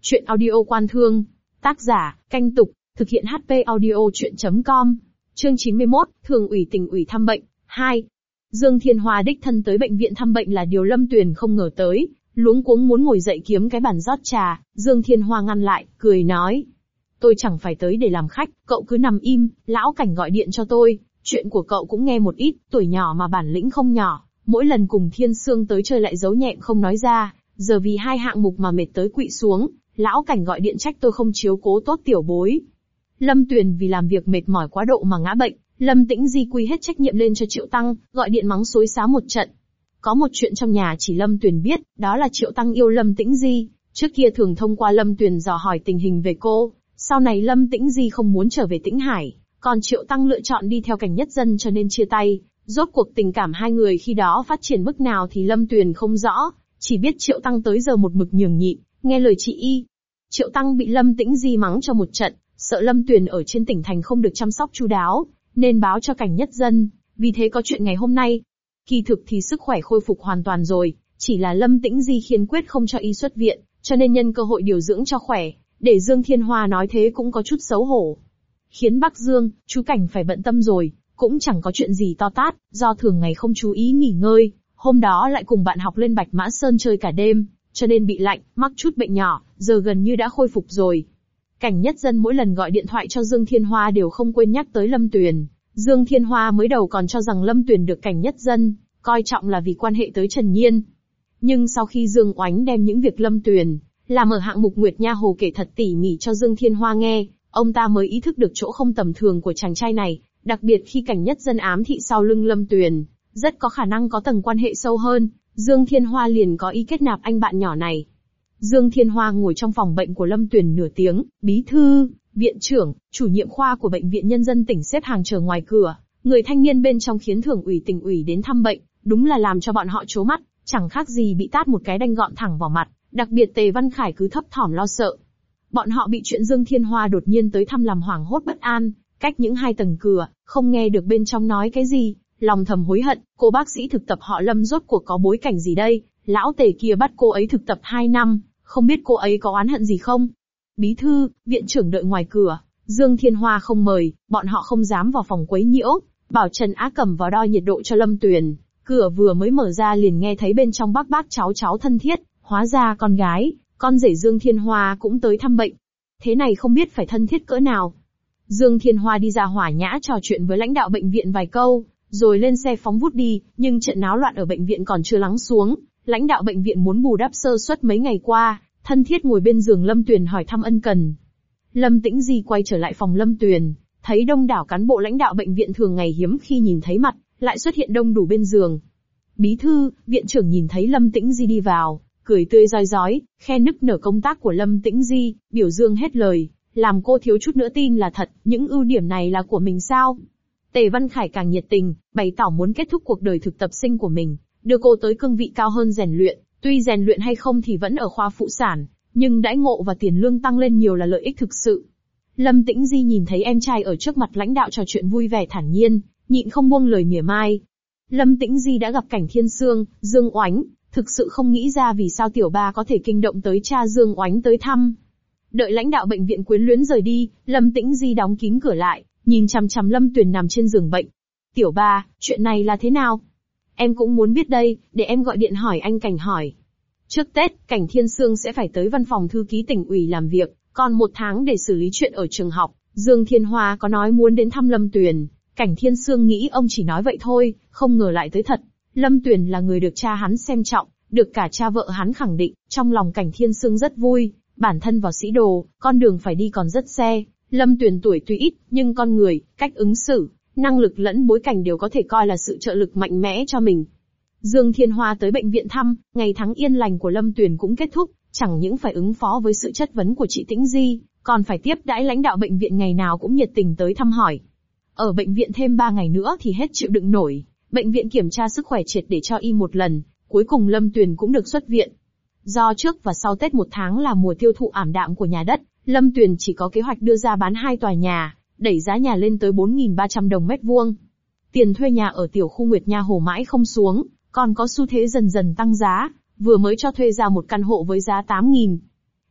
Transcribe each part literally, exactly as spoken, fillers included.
Chuyện audio Quan Thương. Tác giả, Canh Tục, thực hiện hát pê audio chuyện chấm com. Chương chín mươi mốt, Thường ủy tỉnh ủy thăm bệnh, hai. Dương Thiên Hoa đích thân tới bệnh viện thăm bệnh là điều Lâm Tuyền không ngờ tới, luống cuống muốn ngồi dậy kiếm cái bàn rót trà, Dương Thiên Hoa ngăn lại, cười nói. Tôi chẳng phải tới để làm khách, cậu cứ nằm im, lão Cảnh gọi điện cho tôi, chuyện của cậu cũng nghe một ít, tuổi nhỏ mà bản lĩnh không nhỏ, mỗi lần cùng Thiên Sương tới chơi lại giấu nhẹm không nói ra, giờ vì hai hạng mục mà mệt tới quỵ xuống, lão Cảnh gọi điện trách tôi không chiếu cố tốt tiểu bối. Lâm Tuyền vì làm việc mệt mỏi quá độ mà ngã bệnh, Lâm Tĩnh Di quy hết trách nhiệm lên cho Triệu Tăng, gọi điện mắng xối xá một trận. Có một chuyện trong nhà chỉ Lâm Tuyền biết, đó là Triệu Tăng yêu Lâm Tĩnh Di, trước kia thường thông qua Lâm Tuyền dò hỏi tình hình về cô, sau này Lâm Tĩnh Di không muốn trở về Tĩnh Hải, còn Triệu Tăng lựa chọn đi theo Cảnh Nhất Dân cho nên chia tay. Rốt cuộc tình cảm hai người khi đó phát triển mức nào thì Lâm Tuyền không rõ, chỉ biết Triệu Tăng tới giờ một mực nhường nhịn, nghe lời chị y. Triệu Tăng bị Lâm Tĩnh Di mắng cho một trận, sợ Lâm Tuyền ở trên tỉnh thành không được chăm sóc chu đáo, nên báo cho Cảnh Nhất Dân, vì thế có chuyện ngày hôm nay. Kỳ thực thì sức khỏe khôi phục hoàn toàn rồi, chỉ là Lâm Tĩnh Di khiên quyết không cho y xuất viện, cho nên nhân cơ hội điều dưỡng cho khỏe, để Dương Thiên Hoa nói thế cũng có chút xấu hổ. Khiến Bắc Dương, chú Cảnh phải bận tâm rồi, cũng chẳng có chuyện gì to tát, do thường ngày không chú ý nghỉ ngơi, hôm đó lại cùng bạn học lên Bạch Mã Sơn chơi cả đêm, cho nên bị lạnh, mắc chút bệnh nhỏ, giờ gần như đã khôi phục rồi. Cảnh Nhất Dân mỗi lần gọi điện thoại cho Dương Thiên Hoa đều không quên nhắc tới Lâm Tuyền. Dương Thiên Hoa mới đầu còn cho rằng Lâm Tuyền được Cảnh Nhất Dân coi trọng là vì quan hệ tới Trần Nhiên. Nhưng sau khi Dương Oánh đem những việc Lâm Tuyền làm ở hạng mục Nguyệt Nha Hồ kể thật tỉ mỉ cho Dương Thiên Hoa nghe, ông ta mới ý thức được chỗ không tầm thường của chàng trai này, đặc biệt khi Cảnh Nhất Dân ám thị sau lưng Lâm Tuyền, rất có khả năng có tầng quan hệ sâu hơn, Dương Thiên Hoa liền có ý kết nạp anh bạn nhỏ này. Dương Thiên Hoa ngồi trong phòng bệnh của Lâm Tuyền nửa tiếng, bí thư, viện trưởng, chủ nhiệm khoa của Bệnh viện Nhân dân tỉnh xếp hàng chờ ngoài cửa, người thanh niên bên trong khiến Thường ủy tỉnh ủy đến thăm bệnh, đúng là làm cho bọn họ trố mắt, chẳng khác gì bị tát một cái đanh gọn thẳng vào mặt, đặc biệt Tề Văn Khải cứ thấp thỏm lo sợ. Bọn họ bị chuyện Dương Thiên Hoa đột nhiên tới thăm làm hoảng hốt bất an, cách những hai tầng cửa, không nghe được bên trong nói cái gì, lòng thầm hối hận, cô bác sĩ thực tập họ Lâm rốt cuộc có bối cảnh gì đây, lão Tề kia bắt cô ấy thực tập hai năm, không biết cô ấy có oán hận gì không? Bí thư, viện trưởng đợi ngoài cửa, Dương Thiên Hoa không mời, bọn họ không dám vào phòng quấy nhiễu, bảo Trần Á Cẩm vào đo nhiệt độ cho Lâm Tuyền, cửa vừa mới mở ra liền nghe thấy bên trong bác bác cháu cháu thân thiết, hóa ra con gái, con rể Dương Thiên Hoa cũng tới thăm bệnh. Thế này không biết phải thân thiết cỡ nào. Dương Thiên Hoa đi ra hỏa nhã trò chuyện với lãnh đạo bệnh viện vài câu, rồi lên xe phóng vút đi, nhưng trận náo loạn ở bệnh viện còn chưa lắng xuống, lãnh đạo bệnh viện muốn bù đắp sơ suất mấy ngày qua, thân thiết ngồi bên giường Lâm Tuyền hỏi thăm ân cần. Lâm Tĩnh Di quay trở lại phòng Lâm Tuyền, thấy đông đảo cán bộ lãnh đạo bệnh viện thường ngày hiếm khi nhìn thấy mặt, lại xuất hiện đông đủ bên giường. Bí thư, viện trưởng nhìn thấy Lâm Tĩnh Di đi vào, cười tươi rói rói, khen nức nở công tác của Lâm Tĩnh Di, biểu dương hết lời, làm cô thiếu chút nữa tin là thật, những ưu điểm này là của mình sao? Tề Văn Khải càng nhiệt tình, bày tỏ muốn kết thúc cuộc đời thực tập sinh của mình, đưa cô tới cương vị cao hơn rèn luyện, tuy rèn luyện hay không thì vẫn ở khoa phụ sản, nhưng đãi ngộ và tiền lương tăng lên nhiều là lợi ích thực sự. Lâm Tĩnh Di nhìn thấy em trai ở trước mặt lãnh đạo trò chuyện vui vẻ thản nhiên, nhịn không buông lời mỉa mai. Lâm Tĩnh Di đã gặp Cảnh Thiên Sương, Dương Oánh, thực sự không nghĩ ra vì sao tiểu ba có thể kinh động tới cha Dương Oánh tới thăm. Đợi lãnh đạo bệnh viện quyến luyến rời đi, Lâm Tĩnh Di đóng kín cửa lại, nhìn chằm chằm Lâm Tuyền nằm trên giường bệnh. Tiểu ba, chuyện này là thế nào? Em cũng muốn biết đây, để em gọi điện hỏi anh Cảnh hỏi. Trước Tết, Cảnh Thiên Sương sẽ phải tới văn phòng thư ký tỉnh ủy làm việc, còn một tháng để xử lý chuyện ở trường học. Dương Thiên Hoa có nói muốn đến thăm Lâm Tuyền, Cảnh Thiên Sương nghĩ ông chỉ nói vậy thôi, không ngờ lại tới thật. Lâm Tuyền là người được cha hắn xem trọng, được cả cha vợ hắn khẳng định, trong lòng Cảnh Thiên Sương rất vui, bản thân vào sĩ đồ, con đường phải đi còn rất xe. Lâm Tuyền tuổi tuy ít, nhưng con người, cách ứng xử, năng lực lẫn bối cảnh đều có thể coi là sự trợ lực mạnh mẽ cho mình. Dương Thiên Hoa tới bệnh viện thăm, ngày tháng yên lành của Lâm Tuyền cũng kết thúc, chẳng những phải ứng phó với sự chất vấn của chị Tĩnh Di, còn phải tiếp đãi lãnh đạo bệnh viện ngày nào cũng nhiệt tình tới thăm hỏi. Ở bệnh viện thêm ba ngày nữa thì hết chịu đựng nổi, bệnh viện kiểm tra sức khỏe triệt để cho y một lần, cuối cùng Lâm Tuyền cũng được xuất viện. Do trước và sau Tết một tháng là mùa tiêu thụ ảm đạm của nhà đất, Lâm Tuyền chỉ có kế hoạch đưa ra bán hai tòa nhà, đẩy giá nhà lên tới bốn nghìn ba trăm đồng mét vuông. Tiền thuê nhà ở tiểu khu Nguyệt Nha Hồ mãi không xuống, còn có xu thế dần dần tăng giá, vừa mới cho thuê ra một căn hộ với giá tám nghìn.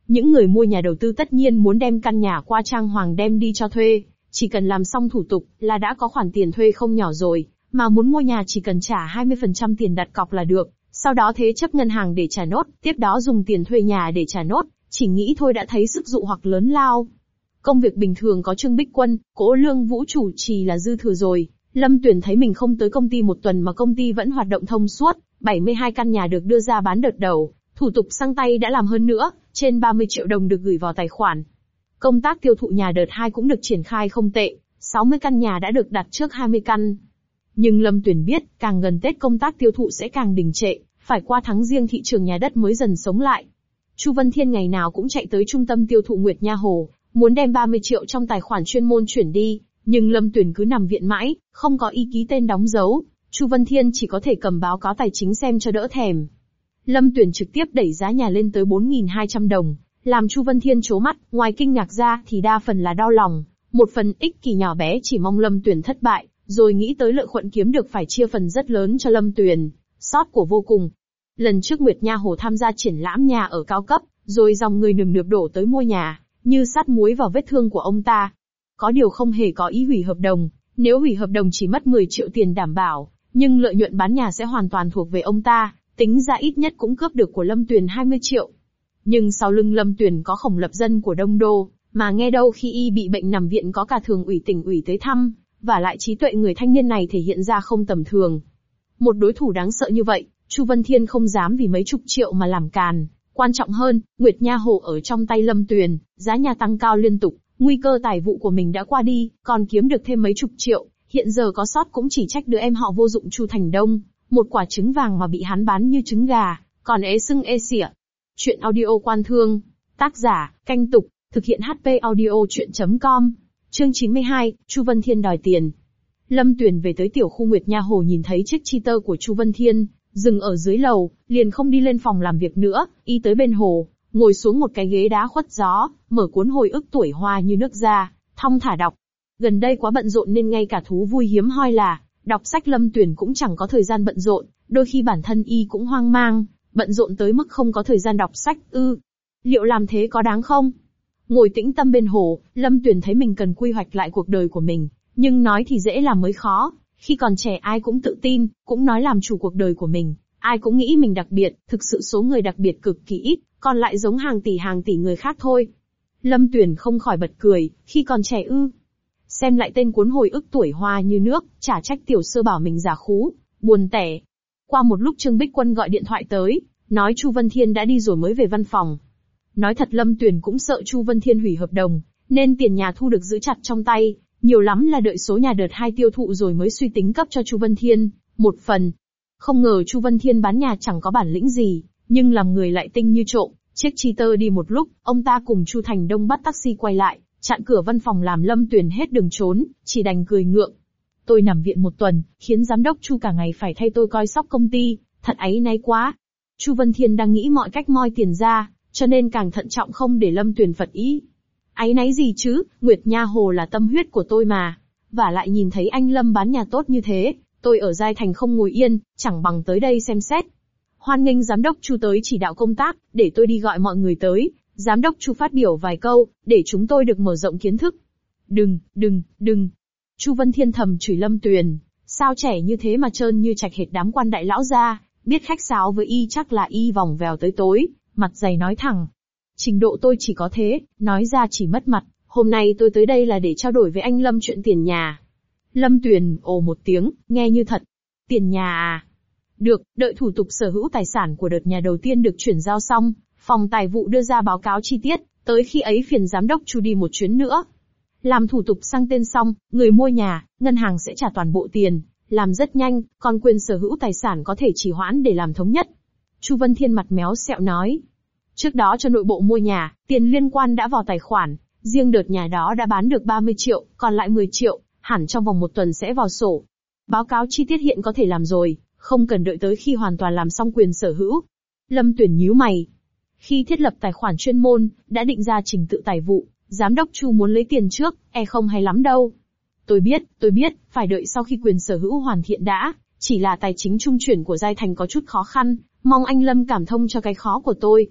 Những người mua nhà đầu tư tất nhiên muốn đem căn nhà qua trang hoàng đem đi cho thuê, chỉ cần làm xong thủ tục là đã có khoản tiền thuê không nhỏ rồi, mà muốn mua nhà chỉ cần trả hai mươi phần trăm tiền đặt cọc là được, sau đó thế chấp ngân hàng để trả nốt, tiếp đó dùng tiền thuê nhà để trả nốt, chỉ nghĩ thôi đã thấy sức dụ hoặc lớn lao. Công việc bình thường có Trương Bích Quân, Cố Lương Vũ chủ trì là dư thừa rồi. Lâm Tuyền thấy mình không tới công ty một tuần mà công ty vẫn hoạt động thông suốt, bảy mươi hai căn nhà được đưa ra bán đợt đầu, thủ tục sang tay đã làm hơn nữa, trên ba mươi triệu đồng được gửi vào tài khoản. Công tác tiêu thụ nhà đợt hai cũng được triển khai không tệ, sáu mươi căn nhà đã được đặt trước hai mươi căn. Nhưng Lâm Tuyền biết, càng gần Tết công tác tiêu thụ sẽ càng đình trệ, phải qua tháng Giêng thị trường nhà đất mới dần sống lại. Chu Vân Thiên ngày nào cũng chạy tới trung tâm tiêu thụ Nguyệt Nha Hồ, muốn đem ba mươi triệu trong tài khoản chuyên môn chuyển đi, nhưng Lâm Tuyền cứ nằm viện mãi, không có ý ký tên đóng dấu. Chu Vân Thiên chỉ có thể cầm báo cáo tài chính xem cho đỡ thèm. Lâm Tuyền trực tiếp đẩy giá nhà lên tới bốn nghìn hai trăm đồng, làm Chu Vân Thiên trố mắt, ngoài kinh ngạc ra thì đa phần là đau lòng, một phần ích kỷ nhỏ bé chỉ mong Lâm Tuyền thất bại, rồi nghĩ tới lợi nhuận kiếm được phải chia phần rất lớn cho Lâm Tuyền, sót của vô cùng. Lần trước Nguyệt Nha Hồ tham gia triển lãm nhà ở cao cấp, rồi dòng người nườm nượp đổ tới mua nhà, như sát muối vào vết thương của ông ta. Có điều không hề có ý hủy hợp đồng, nếu hủy hợp đồng chỉ mất mười triệu tiền đảm bảo, nhưng lợi nhuận bán nhà sẽ hoàn toàn thuộc về ông ta, tính ra ít nhất cũng cướp được của Lâm Tuyền hai mươi triệu. Nhưng sau lưng Lâm Tuyền có Khổng Lập Dân của Đông Đô, mà nghe đâu khi y bị bệnh nằm viện có cả thường ủy tỉnh ủy tới thăm, và lại trí tuệ người thanh niên này thể hiện ra không tầm thường. Một đối thủ đáng sợ như vậy, Chu Vân Thiên không dám vì mấy chục triệu mà làm càn. Quan trọng hơn, Nguyệt Nha Hồ ở trong tay Lâm Tuyền, giá nhà tăng cao liên tục, nguy cơ tài vụ của mình đã qua đi, còn kiếm được thêm mấy chục triệu, hiện giờ có sót cũng chỉ trách đứa em họ vô dụng Chu Thành Đông, một quả trứng vàng mà bị hắn bán như trứng gà, còn ế sưng ê xỉa. Chuyện audio Quan Thương, tác giả, Canh Tục, thực hiện hát pê audio chuyện chấm com, chương chín mươi hai, Chu Vân Thiên đòi tiền. Lâm Tuyền về tới tiểu khu Nguyệt Nha Hồ nhìn thấy chiếc cheater của Chu Vân Thiên, dừng ở dưới lầu, liền không đi lên phòng làm việc nữa, y tới bên hồ, ngồi xuống một cái ghế đá khuất gió, mở cuốn hồi ức tuổi hoa như nước ra, thong thả đọc. Gần đây quá bận rộn nên ngay cả thú vui hiếm hoi là đọc sách Lâm Tuyền cũng chẳng có thời gian bận rộn, đôi khi bản thân y cũng hoang mang, bận rộn tới mức không có thời gian đọc sách ư. Liệu làm thế có đáng không? Ngồi tĩnh tâm bên hồ, Lâm Tuyền thấy mình cần quy hoạch lại cuộc đời của mình, nhưng nói thì dễ làm mới khó. Khi còn trẻ ai cũng tự tin, cũng nói làm chủ cuộc đời của mình, ai cũng nghĩ mình đặc biệt, thực sự số người đặc biệt cực kỳ ít, còn lại giống hàng tỷ hàng tỷ người khác thôi. Lâm Tuyền không khỏi bật cười, khi còn trẻ ư. Xem lại tên cuốn hồi ức tuổi hoa như nước, chả trách tiểu sơ bảo mình giả khú, buồn tẻ. Qua một lúc Trương Bích Quân gọi điện thoại tới, nói Chu Vân Thiên đã đi rồi mới về văn phòng. Nói thật Lâm Tuyền cũng sợ Chu Vân Thiên hủy hợp đồng, nên tiền nhà thu được giữ chặt trong tay, nhiều lắm là đợi số nhà đợt hai tiêu thụ rồi mới suy tính cấp cho Chu Vân Thiên một phần. Không ngờ Chu Vân Thiên bán nhà chẳng có bản lĩnh gì, nhưng làm người lại tinh như trộm. Chiếc cheater đi một lúc, ông ta cùng Chu Thành Đông bắt taxi quay lại, chặn cửa văn phòng làm Lâm Tuyền hết đường trốn, chỉ đành cười ngượng. Tôi nằm viện một tuần, khiến giám đốc Chu cả ngày phải thay tôi coi sóc công ty, thật áy náy quá. Chu Vân Thiên đang nghĩ mọi cách moi tiền ra, cho nên càng thận trọng không để Lâm Tuyền phật ý. Áy náy gì chứ, Nguyệt Nha Hồ là tâm huyết của tôi mà. Và lại nhìn thấy anh Lâm bán nhà tốt như thế, tôi ở Giai Thành không ngồi yên, chẳng bằng tới đây xem xét. Hoan nghênh giám đốc Chu tới chỉ đạo công tác, để tôi đi gọi mọi người tới. Giám đốc Chu phát biểu vài câu, để chúng tôi được mở rộng kiến thức. Đừng, đừng, đừng. Chu Vân Thiên thầm chửi Lâm Tuyền, sao trẻ như thế mà trơn như trạch hệt đám quan đại lão gia, biết khách sáo với y chắc là y vòng vèo tới tối, mặt dày nói thẳng. Trình độ tôi chỉ có thế, nói ra chỉ mất mặt, hôm nay tôi tới đây là để trao đổi với anh Lâm chuyện tiền nhà. Lâm Tuyền ồ một tiếng, nghe như thật. Tiền nhà à? Được, đợi thủ tục sở hữu tài sản của đợt nhà đầu tiên được chuyển giao xong, phòng tài vụ đưa ra báo cáo chi tiết, tới khi ấy phiền giám đốc Chu đi một chuyến nữa. Làm thủ tục sang tên xong, người mua nhà, ngân hàng sẽ trả toàn bộ tiền, làm rất nhanh, còn quyền sở hữu tài sản có thể trì hoãn để làm thống nhất. Chu Vân Thiên mặt méo sẹo nói. Trước đó cho nội bộ mua nhà, tiền liên quan đã vào tài khoản, riêng đợt nhà đó đã bán được ba mươi triệu, còn lại mười triệu, hẳn trong vòng một tuần sẽ vào sổ. Báo cáo chi tiết hiện có thể làm rồi, không cần đợi tới khi hoàn toàn làm xong quyền sở hữu. Lâm Tuyền nhíu mày. Khi thiết lập tài khoản chuyên môn, đã định ra trình tự tài vụ, giám đốc Chu muốn lấy tiền trước, e không hay lắm đâu. Tôi biết, tôi biết, phải đợi sau khi quyền sở hữu hoàn thiện đã, chỉ là tài chính trung chuyển của Giai Thành có chút khó khăn, mong anh Lâm cảm thông cho cái khó của tôi.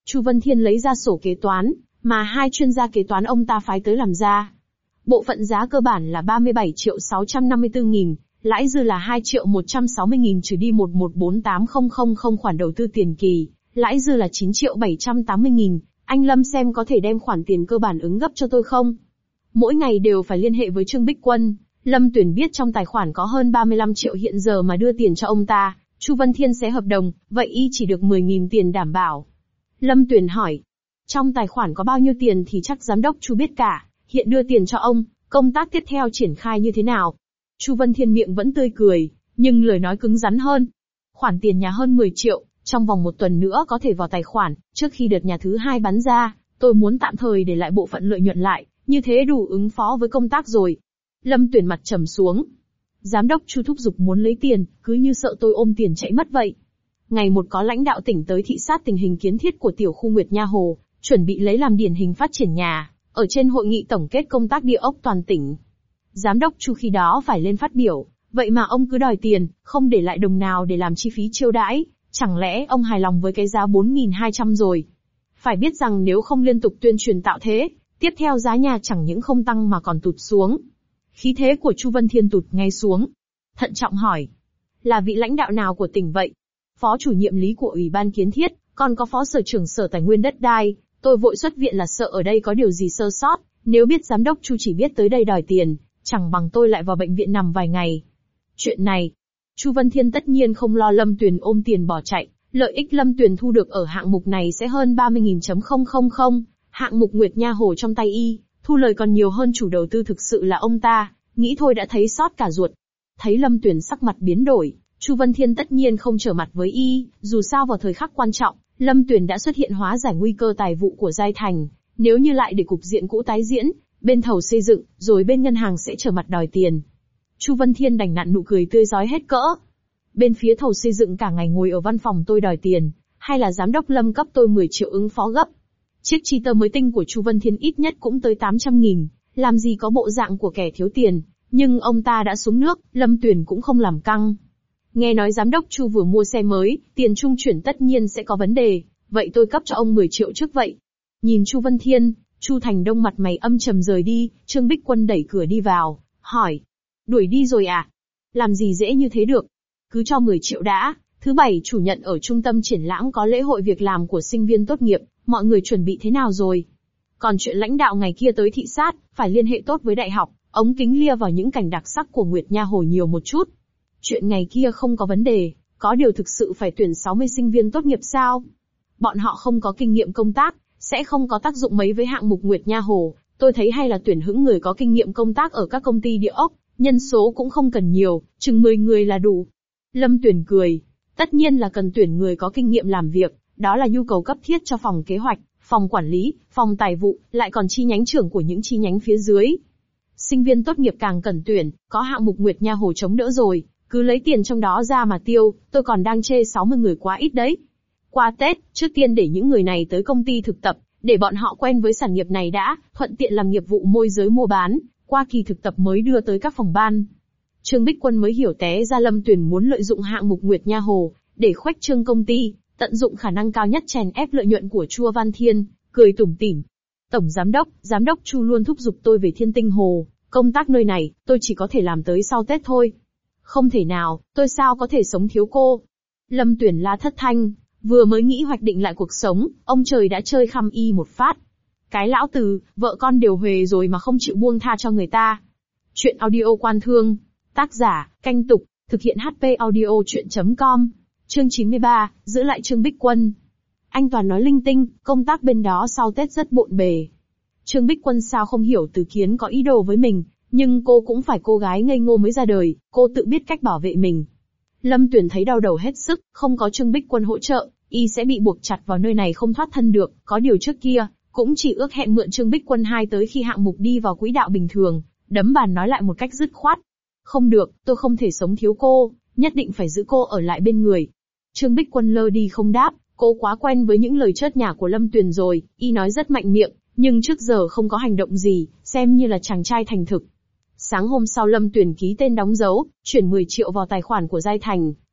Chu Vân Thiên lấy ra sổ kế toán, mà hai chuyên gia kế toán ông ta phái tới làm ra. Bộ phận giá cơ bản là ba mươi bảy triệu sáu trăm năm mươi tư nghìn, lãi dư là hai triệu một trăm sáu mươi nghìn trừ đi một một bốn tám không không không khoản đầu tư tiền kỳ, lãi dư là chín triệu bảy trăm tám mươi nghìn, anh Lâm xem có thể đem khoản tiền cơ bản ứng gấp cho tôi không? Mỗi ngày đều phải liên hệ với Trương Bích Quân, Lâm Tuyển biết trong tài khoản có hơn ba mươi lăm triệu hiện giờ mà đưa tiền cho ông ta, Chu Vân Thiên xé hợp đồng, vậy y chỉ được mười nghìn tiền đảm bảo. Lâm Tuyển hỏi, trong tài khoản có bao nhiêu tiền thì chắc giám đốc Chu biết cả, hiện đưa tiền cho ông, công tác tiếp theo triển khai như thế nào? Chu Vân Thiên miệng vẫn tươi cười, nhưng lời nói cứng rắn hơn. Khoản tiền nhà hơn mười triệu, trong vòng một tuần nữa có thể vào tài khoản, trước khi đợt nhà thứ hai bán ra, tôi muốn tạm thời để lại bộ phận lợi nhuận lại, như thế đủ ứng phó với công tác rồi. Lâm Tuyển mặt trầm xuống. Giám đốc Chu thúc giục muốn lấy tiền, cứ như sợ tôi ôm tiền chạy mất vậy. Ngày một có lãnh đạo tỉnh tới thị sát tình hình kiến thiết của tiểu khu Nguyệt Nha Hồ, chuẩn bị lấy làm điển hình phát triển nhà, ở trên hội nghị tổng kết công tác địa ốc toàn tỉnh. Giám đốc Chu khi đó phải lên phát biểu, vậy mà ông cứ đòi tiền, không để lại đồng nào để làm chi phí chiêu đãi, chẳng lẽ ông hài lòng với cái giá bốn nghìn hai trăm rồi? Phải biết rằng nếu không liên tục tuyên truyền tạo thế, tiếp theo giá nhà chẳng những không tăng mà còn tụt xuống. Khí thế của Chu Vân Thiên tụt ngay xuống. Thận trọng hỏi, là vị lãnh đạo nào của tỉnh vậy? Phó chủ nhiệm lý của Ủy ban Kiến thiết, còn có phó sở trưởng sở tài nguyên đất đai, tôi vội xuất viện là sợ ở đây có điều gì sơ sót, nếu biết giám đốc Chu chỉ biết tới đây đòi tiền, chẳng bằng tôi lại vào bệnh viện nằm vài ngày. Chuyện này, Chu Vân Thiên tất nhiên không lo Lâm Tuyền ôm tiền bỏ chạy, lợi ích Lâm Tuyền thu được ở hạng mục này sẽ hơn ba mươi nghìn không không không, hạng mục Nguyệt Nha Hồ trong tay y, thu lời còn nhiều hơn chủ đầu tư thực sự là ông ta, nghĩ thôi đã thấy xót cả ruột. Thấy Lâm Tuyền sắc mặt biến đổi, Chu Vân Thiên tất nhiên không trở mặt với y, dù sao vào thời khắc quan trọng, Lâm Tuyền đã xuất hiện hóa giải nguy cơ tài vụ của Giai Thành, nếu như lại để cục diện cũ tái diễn, bên thầu xây dựng, rồi bên ngân hàng sẽ trở mặt đòi tiền. Chu Vân Thiên đành nặn nụ cười tươi rói hết cỡ. Bên phía thầu xây dựng cả ngày ngồi ở văn phòng tôi đòi tiền, hay là giám đốc Lâm cấp tôi mười triệu ứng phó gấp. Chiếc chi tơ mới tinh của Chu Vân Thiên ít nhất cũng tới tám trăm nghìn, làm gì có bộ dạng của kẻ thiếu tiền, nhưng ông ta đã xuống nước, Lâm Tuyền cũng không làm căng. Nghe nói giám đốc Chu vừa mua xe mới, tiền trung chuyển tất nhiên sẽ có vấn đề, vậy tôi cấp cho ông mười triệu trước vậy. Nhìn Chu Vân Thiên, Chu Thành Đông mặt mày âm trầm rời đi, Trương Bích Quân đẩy cửa đi vào, hỏi. Đuổi đi rồi à? Làm gì dễ như thế được? Cứ cho mười triệu đã, thứ bảy chủ nhận ở trung tâm triển lãm có lễ hội việc làm của sinh viên tốt nghiệp, mọi người chuẩn bị thế nào rồi? Còn chuyện lãnh đạo ngày kia tới thị sát, phải liên hệ tốt với đại học, ống kính lia vào những cảnh đặc sắc của Nguyệt Nha Hồ nhiều một chút. Chuyện ngày kia không có vấn đề, có điều thực sự phải tuyển sáu mươi sinh viên tốt nghiệp sao? Bọn họ không có kinh nghiệm công tác, sẽ không có tác dụng mấy với hạng mục Nguyệt Nha Hồ, tôi thấy hay là tuyển hững người có kinh nghiệm công tác ở các công ty địa ốc, nhân số cũng không cần nhiều, chừng mười người là đủ. Lâm Tuyển cười, tất nhiên là cần tuyển người có kinh nghiệm làm việc, đó là nhu cầu cấp thiết cho phòng kế hoạch, phòng quản lý, phòng tài vụ, lại còn chi nhánh trưởng của những chi nhánh phía dưới. Sinh viên tốt nghiệp càng cần tuyển, có hạng mục Nguyệt Nha Hồ chống đỡ rồi, cứ lấy tiền trong đó ra mà tiêu, tôi còn đang chê sáu mươi người quá ít đấy. Qua Tết, trước tiên để những người này tới công ty thực tập, để bọn họ quen với sản nghiệp này đã, thuận tiện làm nghiệp vụ môi giới mua bán, qua kỳ thực tập mới đưa tới các phòng ban. Trương Bích Quân mới hiểu té ra Lâm Tuyền muốn lợi dụng hạng mục Nguyệt Nha Hồ, để khuếch trương công ty, tận dụng khả năng cao nhất chèn ép lợi nhuận của Chu Văn Thiên, cười tủm tỉm. Tổng giám đốc, giám đốc Chu luôn thúc giục tôi về Thiên Tinh Hồ, công tác nơi này, tôi chỉ có thể làm tới sau Tết thôi. Không thể nào, tôi sao có thể sống thiếu cô? Lâm Tuyền la thất thanh, vừa mới nghĩ hoạch định lại cuộc sống, ông trời đã chơi khăm y một phát. Cái lão từ, vợ con đều huề rồi mà không chịu buông tha cho người ta. Chuyện audio Quan Thương, tác giả, Canh Tục, thực hiện hát pê audio chuyện chấm com, chương chín mươi ba, giữ lại Trương Bích Quân. Anh toàn nói linh tinh, công tác bên đó sau Tết rất bộn bề. Trương Bích Quân sao không hiểu Từ Kiến có ý đồ với mình, nhưng cô cũng phải cô gái ngây ngô mới ra đời, cô tự biết cách bảo vệ mình. Lâm Tuyển thấy đau đầu hết sức, không có Trương Bích Quân hỗ trợ, y sẽ bị buộc chặt vào nơi này không thoát thân được, có điều trước kia, cũng chỉ ước hẹn mượn Trương Bích Quân hai tới khi hạng mục đi vào quỹ đạo bình thường, đấm bàn nói lại một cách dứt khoát. Không được, tôi không thể sống thiếu cô, nhất định phải giữ cô ở lại bên người. Trương Bích Quân lơ đi không đáp, cô quá quen với những lời chớt nhả của Lâm Tuyền rồi, y nói rất mạnh miệng, nhưng trước giờ không có hành động gì, xem như là chàng trai thành thực. Sáng hôm sau Lâm Tuyền ký tên đóng dấu, chuyển mười triệu vào tài khoản của Giai Thành,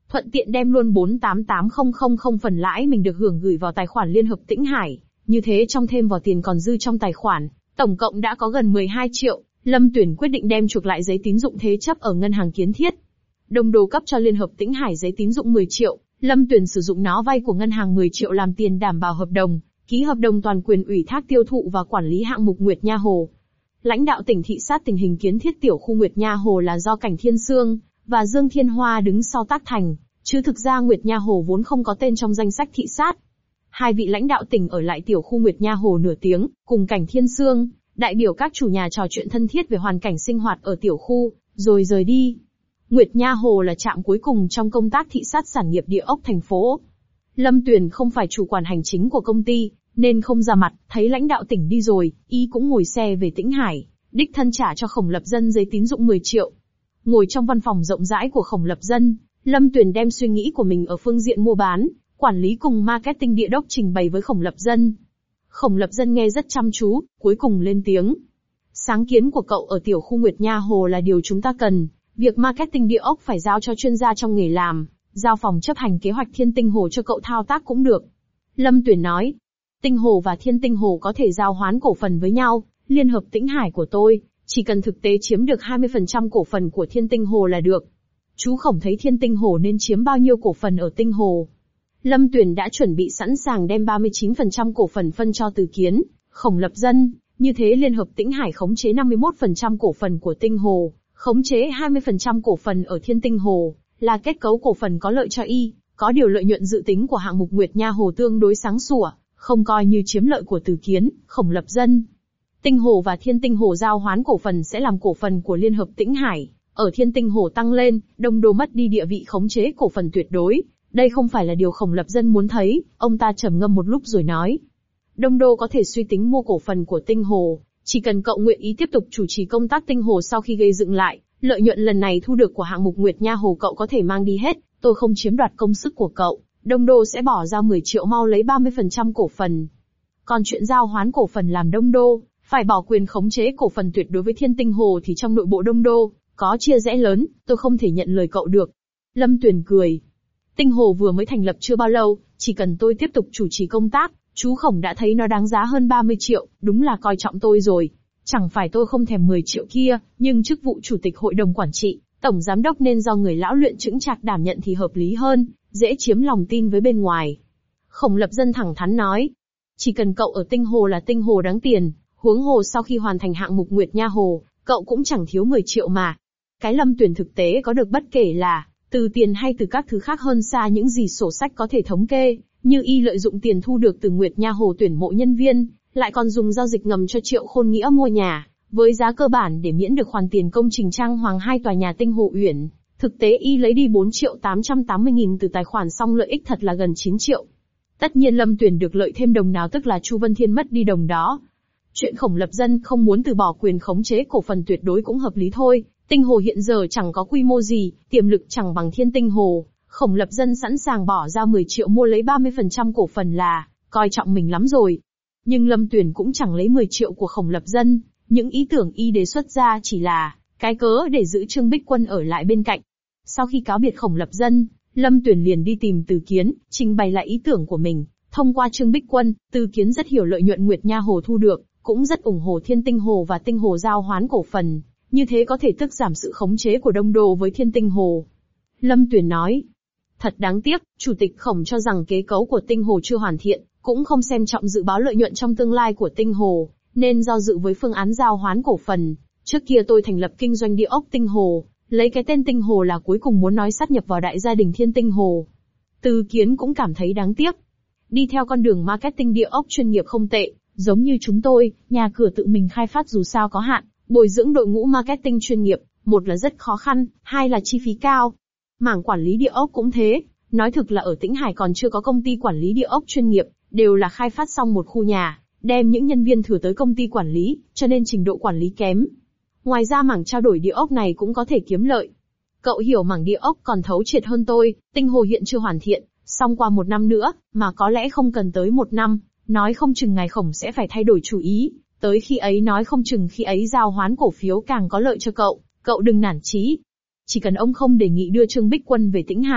thuận tiện đem luôn bốn tám tám không không không phần lãi mình được hưởng gửi vào tài khoản Liên hợp Tĩnh Hải, như thế trong thêm vào tiền còn dư trong tài khoản, tổng cộng đã có gần mười hai triệu, Lâm Tuyển quyết định đem chuộc lại giấy tín dụng thế chấp ở ngân hàng Kiến Thiết. Đông Đô cấp cho Liên hợp Tĩnh Hải giấy tín dụng mười triệu, Lâm Tuyển sử dụng nó vay của ngân hàng mười triệu làm tiền đảm bảo hợp đồng, ký hợp đồng toàn quyền ủy thác tiêu thụ và quản lý hạng mục Nguyệt Nha Hồ. Lãnh đạo tỉnh thị sát tình hình kiến thiết tiểu khu Nguyệt Nha Hồ là do Cảnh Thiên Sương và Dương Thiên Hoa đứng sau tác thành, chứ thực ra Nguyệt Nha Hồ vốn không có tên trong danh sách thị sát. Hai vị lãnh đạo tỉnh ở lại tiểu khu Nguyệt Nha Hồ nửa tiếng, cùng Cảnh Thiên Sương, đại biểu các chủ nhà trò chuyện thân thiết về hoàn cảnh sinh hoạt ở tiểu khu, rồi rời đi. Nguyệt Nha Hồ là trạm cuối cùng trong công tác thị sát sản nghiệp địa ốc thành phố. Lâm Tuyền không phải chủ quản hành chính của công ty, nên không ra mặt, thấy lãnh đạo tỉnh đi rồi, y cũng ngồi xe về Tĩnh Hải, đích thân trả cho Khổng Lập Dân giấy tín dụng mười triệu. Ngồi trong văn phòng rộng rãi của Khổng Lập Dân, Lâm Tuyền đem suy nghĩ của mình ở phương diện mua bán, quản lý cùng marketing địa đốc trình bày với Khổng Lập Dân. Khổng Lập Dân nghe rất chăm chú, cuối cùng lên tiếng. Sáng kiến của cậu ở tiểu khu Nguyệt Nha Hồ là điều chúng ta cần, việc marketing địa ốc phải giao cho chuyên gia trong nghề làm, giao phòng chấp hành kế hoạch Thiên Tinh Hồ cho cậu thao tác cũng được. Lâm Tuyền nói, Tinh Hồ và Thiên Tinh Hồ có thể giao hoán cổ phần với nhau, Liên hợp Tĩnh Hải của tôi, chỉ cần thực tế chiếm được hai mươi phần trăm cổ phần của Thiên Tinh Hồ là được. Chú Khổng thấy Thiên Tinh Hồ nên chiếm bao nhiêu cổ phần ở Tinh Hồ? Lâm Tuyền đã chuẩn bị sẵn sàng đem ba mươi chín phần trăm cổ phần phân cho Từ Kiến, Khổng Lập Dân, như thế Liên hợp Tĩnh Hải khống chế năm mươi mốt phần trăm cổ phần của Tinh Hồ, khống chế hai mươi phần trăm cổ phần ở Thiên Tinh Hồ, là kết cấu cổ phần có lợi cho y, có điều lợi nhuận dự tính của hạng mục Nguyệt Nha Hồ tương đối sáng sủa, không coi như chiếm lợi của Từ Kiến, Khổng Lập Dân. Tinh Hồ và Thiên Tinh Hồ giao hoán cổ phần sẽ làm cổ phần của Liên hợp Tĩnh Hải ở Thiên Tinh Hồ tăng lên, Đông Đô mất đi địa vị khống chế cổ phần tuyệt đối. Đây không phải là điều Khổng Lập Dân muốn thấy, ông ta trầm ngâm một lúc rồi nói. Đông Đô có thể suy tính mua cổ phần của Tinh Hồ, chỉ cần cậu nguyện ý tiếp tục chủ trì công tác Tinh Hồ sau khi gây dựng lại, lợi nhuận lần này thu được của hạng mục Nguyệt Nha Hồ cậu có thể mang đi hết, tôi không chiếm đoạt công sức của cậu, Đông Đô sẽ bỏ ra mười triệu mau lấy ba mươi phần trăm cổ phần. Còn chuyện giao hoán cổ phần làm Đông Đô, phải bỏ quyền khống chế cổ phần tuyệt đối với Thiên Tinh Hồ thì trong nội bộ Đông Đô, có chia rẽ lớn, tôi không thể nhận lời cậu được. Lâm Tuyền cười. Tinh Hồ vừa mới thành lập chưa bao lâu, chỉ cần tôi tiếp tục chủ trì công tác, chú Khổng đã thấy nó đáng giá hơn ba mươi triệu, đúng là coi trọng tôi rồi. Chẳng phải tôi không thèm mười triệu kia, nhưng chức vụ chủ tịch hội đồng quản trị, tổng giám đốc nên do người lão luyện chững chạc đảm nhận thì hợp lý hơn, dễ chiếm lòng tin với bên ngoài. Khổng Lập Dân thẳng thắn nói, chỉ cần cậu ở Tinh Hồ là Tinh Hồ đáng tiền, huống hồ sau khi hoàn thành hạng mục Nguyệt Nha Hồ, cậu cũng chẳng thiếu mười triệu mà. Cái Lâm Tuyền thực tế có được bất kể là từ tiền hay từ các thứ khác hơn xa những gì sổ sách có thể thống kê, như y lợi dụng tiền thu được từ Nguyệt Nha Hồ tuyển mộ nhân viên, lại còn dùng giao dịch ngầm cho Triệu Khôn Nghĩa mua nhà, với giá cơ bản để miễn được khoản tiền công trình trang hoàng hai tòa nhà Tinh Hồ Uyển. Thực tế y lấy đi bốn triệu tám trăm tám mươi nghìn từ tài khoản xong lợi ích thật là gần chín triệu. Tất nhiên Lâm Tuyền được lợi thêm đồng nào tức là Chu Vân Thiên mất đi đồng đó. Chuyện Khổng Lập Dân không muốn từ bỏ quyền khống chế cổ phần tuyệt đối cũng hợp lý thôi. Tinh Hồ hiện giờ chẳng có quy mô gì, tiềm lực chẳng bằng Thiên Tinh Hồ. Khổng Lập Dân sẵn sàng bỏ ra mười triệu mua lấy ba mươi phần trăm cổ phần là coi trọng mình lắm rồi. Nhưng Lâm Tuyền cũng chẳng lấy mười triệu của Khổng Lập Dân, những ý tưởng y đề xuất ra chỉ là cái cớ để giữ Trương Bích Quân ở lại bên cạnh. Sau khi cáo biệt Khổng Lập Dân, Lâm Tuyền liền đi tìm Từ Kiến, trình bày lại ý tưởng của mình. Thông qua Trương Bích Quân, Từ Kiến rất hiểu lợi nhuận Nguyệt Nha Hồ thu được, cũng rất ủng hộ Thiên Tinh Hồ và Tinh Hồ giao hoán cổ phần, như thế có thể tức giảm sự khống chế của Đông Đô với Thiên Tinh Hồ. Lâm Tuyền nói, thật đáng tiếc, Chủ tịch Khổng cho rằng kế cấu của Tinh Hồ chưa hoàn thiện, cũng không xem trọng dự báo lợi nhuận trong tương lai của Tinh Hồ, nên do dự với phương án giao hoán cổ phần. Trước kia tôi thành lập kinh doanh địa ốc Tinh Hồ, lấy cái tên Tinh Hồ là cuối cùng muốn nói sát nhập vào đại gia đình Thiên Tinh Hồ. Từ Kiến cũng cảm thấy đáng tiếc. Đi theo con đường marketing địa ốc chuyên nghiệp không tệ, giống như chúng tôi, nhà cửa tự mình khai phát dù sao có hạn, bồi dưỡng đội ngũ marketing chuyên nghiệp, một là rất khó khăn, hai là chi phí cao. Mảng quản lý địa ốc cũng thế, nói thực là ở Tĩnh Hải còn chưa có công ty quản lý địa ốc chuyên nghiệp, đều là khai phát xong một khu nhà, đem những nhân viên thừa tới công ty quản lý, cho nên trình độ quản lý kém. Ngoài ra mảng trao đổi địa ốc này cũng có thể kiếm lợi. Cậu hiểu mảng địa ốc còn thấu triệt hơn tôi, Tinh Hồ hiện chưa hoàn thiện, xong qua một năm nữa, mà có lẽ không cần tới một năm, nói không chừng ngài Khổng sẽ phải thay đổi chủ ý, tới khi ấy nói không chừng khi ấy giao hoán cổ phiếu càng có lợi cho cậu, cậu đừng nản chí. Chỉ cần ông không đề nghị đưa Trương Bích Quân về Tĩnh Hải,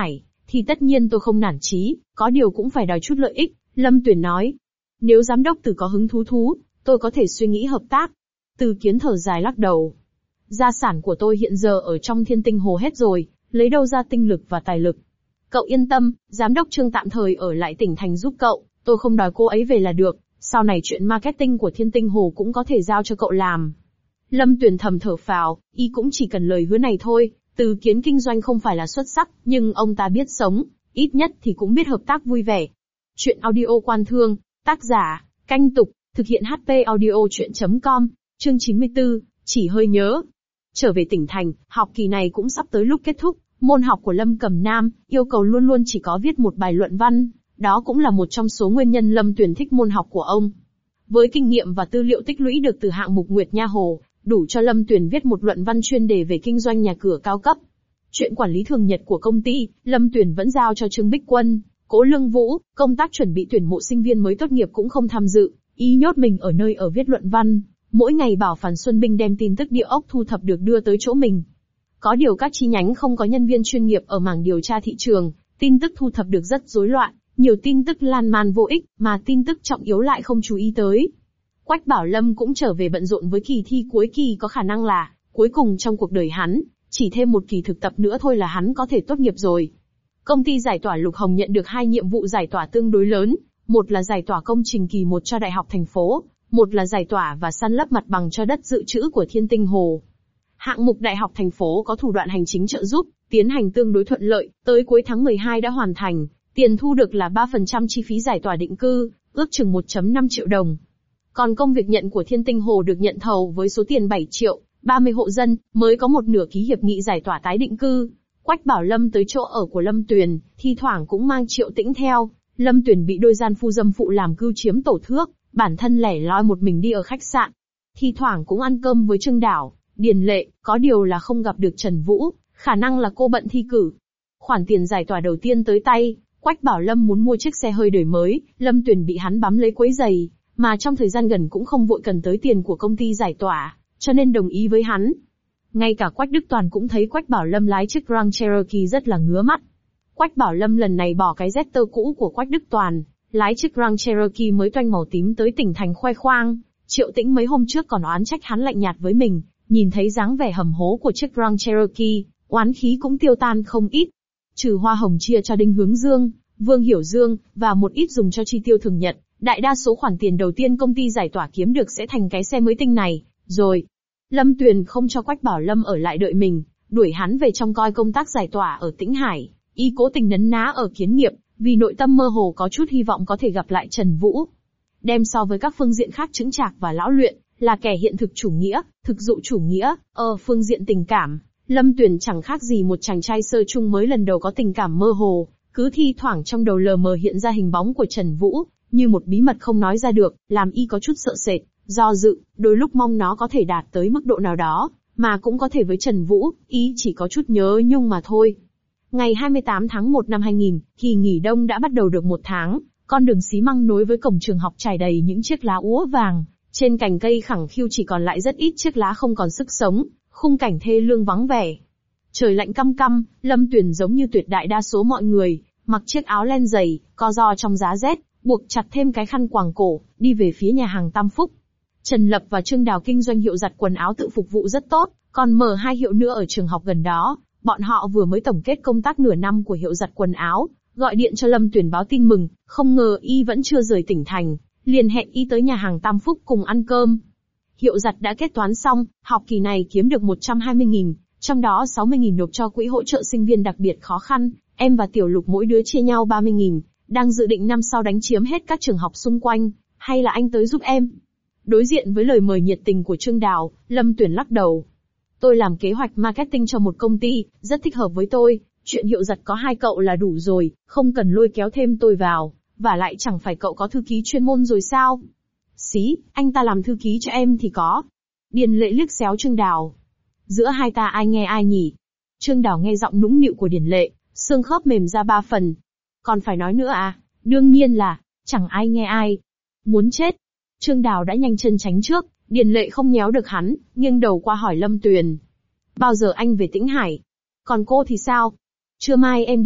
thì tất nhiên tôi không nản chí, có điều cũng phải đòi chút lợi ích, Lâm Tuyền nói. Nếu giám đốc Từ có hứng thú thú, tôi có thể suy nghĩ hợp tác. Từ Kiến thở dài lắc đầu. Gia sản của tôi hiện giờ ở trong Thiên Tinh Hồ hết rồi, lấy đâu ra tinh lực và tài lực. Cậu yên tâm, giám đốc Trương tạm thời ở lại tỉnh thành giúp cậu, tôi không đòi cô ấy về là được, sau này chuyện marketing của Thiên Tinh Hồ cũng có thể giao cho cậu làm. Lâm Tuyền thầm thở phào, y cũng chỉ cần lời hứa này thôi. Từ Kiến kinh doanh không phải là xuất sắc, nhưng ông ta biết sống, ít nhất thì cũng biết hợp tác vui vẻ. Chuyện audio quan thương, tác giả, Canh Tục, thực hiện hát pê audio chuyện chấm com, chương chín mươi tư, chỉ hơi nhớ. Trở về tỉnh thành, học kỳ này cũng sắp tới lúc kết thúc, môn học của Lâm Cẩm Nam, yêu cầu luôn luôn chỉ có viết một bài luận văn, đó cũng là một trong số nguyên nhân Lâm Tuyền thích môn học của ông. Với kinh nghiệm và tư liệu tích lũy được từ hạng mục Nguyệt Nha Hồ, đủ cho Lâm Tuyền viết một luận văn chuyên đề về kinh doanh nhà cửa cao cấp. Chuyện quản lý thường nhật của công ty, Lâm Tuyền vẫn giao cho Trương Bích Quân, Cố Lương Vũ, công tác chuẩn bị tuyển mộ sinh viên mới tốt nghiệp cũng không tham dự, y nhốt mình ở nơi ở viết luận văn, mỗi ngày bảo Phàn Xuân Binh đem tin tức địa ốc thu thập được đưa tới chỗ mình. Có điều các chi nhánh không có nhân viên chuyên nghiệp ở mảng điều tra thị trường, tin tức thu thập được rất rối loạn, nhiều tin tức lan man vô ích, mà tin tức trọng yếu lại không chú ý tới. Quách Bảo Lâm cũng trở về bận rộn với kỳ thi cuối kỳ có khả năng là cuối cùng trong cuộc đời hắn, chỉ thêm một kỳ thực tập nữa thôi là hắn có thể tốt nghiệp rồi. Công ty giải tỏa Lục Hồng nhận được hai nhiệm vụ giải tỏa tương đối lớn, một là giải tỏa công trình kỳ một cho Đại học thành phố, một là giải tỏa và san lấp mặt bằng cho đất dự trữ của Thiên Tinh Hồ. Hạng mục Đại học thành phố có thủ đoạn hành chính trợ giúp, tiến hành tương đối thuận lợi, tới cuối tháng mười hai đã hoàn thành, tiền thu được là ba phần trăm chi phí giải tỏa định cư, ước chừng một phẩy năm triệu đồng. Còn công việc nhận của Thiên Tinh Hồ được nhận thầu với số tiền bảy triệu, ba mươi hộ dân, mới có một nửa ký hiệp nghị giải tỏa tái định cư. Quách Bảo Lâm tới chỗ ở của Lâm Tuyền, thi thoảng cũng mang Triệu Tĩnh theo. Lâm Tuyền bị đôi gian phu dâm phụ làm cưu chiếm tổ thước, bản thân lẻ loi một mình đi ở khách sạn. Thi thoảng cũng ăn cơm với Trương Đảo, Điền Lệ, có điều là không gặp được Trần Vũ, khả năng là cô bận thi cử. Khoản tiền giải tỏa đầu tiên tới tay, Quách Bảo Lâm muốn mua chiếc xe hơi đời mới, Lâm Tuyền bị hắn bám lấy quấy giày, mà trong thời gian gần cũng không vội cần tới tiền của công ty giải tỏa, cho nên đồng ý với hắn. Ngay cả Quách Đức Toàn cũng thấy Quách Bảo Lâm lái chiếc Grand Cherokee rất là ngứa mắt. Quách Bảo Lâm lần này bỏ cái Jester cũ của Quách Đức Toàn, lái chiếc Grand Cherokee mới toanh màu tím tới tỉnh thành khoe khoang. Triệu Tĩnh mấy hôm trước còn oán trách hắn lạnh nhạt với mình, nhìn thấy dáng vẻ hầm hố của chiếc Grand Cherokee, oán khí cũng tiêu tan không ít. Trừ hoa hồng chia cho Đinh Hướng Dương, Vương Hiểu Dương, và một ít dùng cho chi tiêu thường nhật, đại đa số khoản tiền đầu tiên công ty giải tỏa kiếm được sẽ thành cái xe mới tinh này, rồi. Lâm Tuyền không cho Quách Bảo Lâm ở lại đợi mình, đuổi hắn về trong coi công tác giải tỏa ở Tĩnh Hải, y cố tình nấn ná ở Kiến Nghiệp, vì nội tâm mơ hồ có chút hy vọng có thể gặp lại Trần Vũ. Đem so với các phương diện khác chững chạc và lão luyện, là kẻ hiện thực chủ nghĩa, thực dụ chủ nghĩa, ở phương diện tình cảm, Lâm Tuyền chẳng khác gì một chàng trai sơ chung mới lần đầu có tình cảm mơ hồ, cứ thi thoảng trong đầu lờ mờ hiện ra hình bóng của Trần Vũ, như một bí mật không nói ra được, làm y có chút sợ sệt, do dự, đôi lúc mong nó có thể đạt tới mức độ nào đó, mà cũng có thể với Trần Vũ, y chỉ có chút nhớ nhung mà thôi. Ngày hai mươi tám tháng một năm hai nghìn, kỳ nghỉ đông đã bắt đầu được một tháng, con đường xi măng nối với cổng trường học trải đầy những chiếc lá úa vàng, trên cành cây khẳng khiu chỉ còn lại rất ít chiếc lá không còn sức sống, khung cảnh thê lương vắng vẻ. Trời lạnh căm căm, Lâm Tuyền giống như tuyệt đại đa số mọi người, mặc chiếc áo len dày, co ro trong giá rét, buộc chặt thêm cái khăn quàng cổ, đi về phía nhà hàng Tam Phúc. Trần Lập và Trương Đào kinh doanh hiệu giặt quần áo tự phục vụ rất tốt, còn mở hai hiệu nữa ở trường học gần đó. Bọn họ vừa mới tổng kết công tác nửa năm của hiệu giặt quần áo, gọi điện cho Lâm Tuyền báo tin mừng, không ngờ y vẫn chưa rời tỉnh thành, liền hẹn y tới nhà hàng Tam Phúc cùng ăn cơm. Hiệu giặt đã kết toán xong, học kỳ này kiếm được một trăm hai mươi nghìn, trong đó sáu mươi nghìn nộp cho quỹ hỗ trợ sinh viên đặc biệt khó khăn, em và Tiểu Lục mỗi đứa chia nhau ba mươi nghìn, đang dự định năm sau đánh chiếm hết các trường học xung quanh, hay là anh tới giúp em? Đối diện với lời mời nhiệt tình của Trương Đào, Lâm Tuyền lắc đầu. Tôi làm kế hoạch marketing cho một công ty, rất thích hợp với tôi, chuyện hiệu giặt có hai cậu là đủ rồi, không cần lôi kéo thêm tôi vào, và lại chẳng phải cậu có thư ký chuyên môn rồi sao? Xí, anh ta làm thư ký cho em thì có. Điền Lệ liếc xéo Trương Đào. Giữa hai ta ai nghe ai nhỉ? Trương Đào nghe giọng nũng nịu của Điền Lệ, xương khớp mềm ra ba phần. Còn phải nói nữa à? Đương nhiên là, chẳng ai nghe ai. Muốn chết. Trương Đào đã nhanh chân tránh trước, Điền Lệ không nhéo được hắn, nghiêng đầu qua hỏi Lâm Tuyền. Bao giờ anh về Tĩnh Hải? Còn cô thì sao? Trưa mai em đi,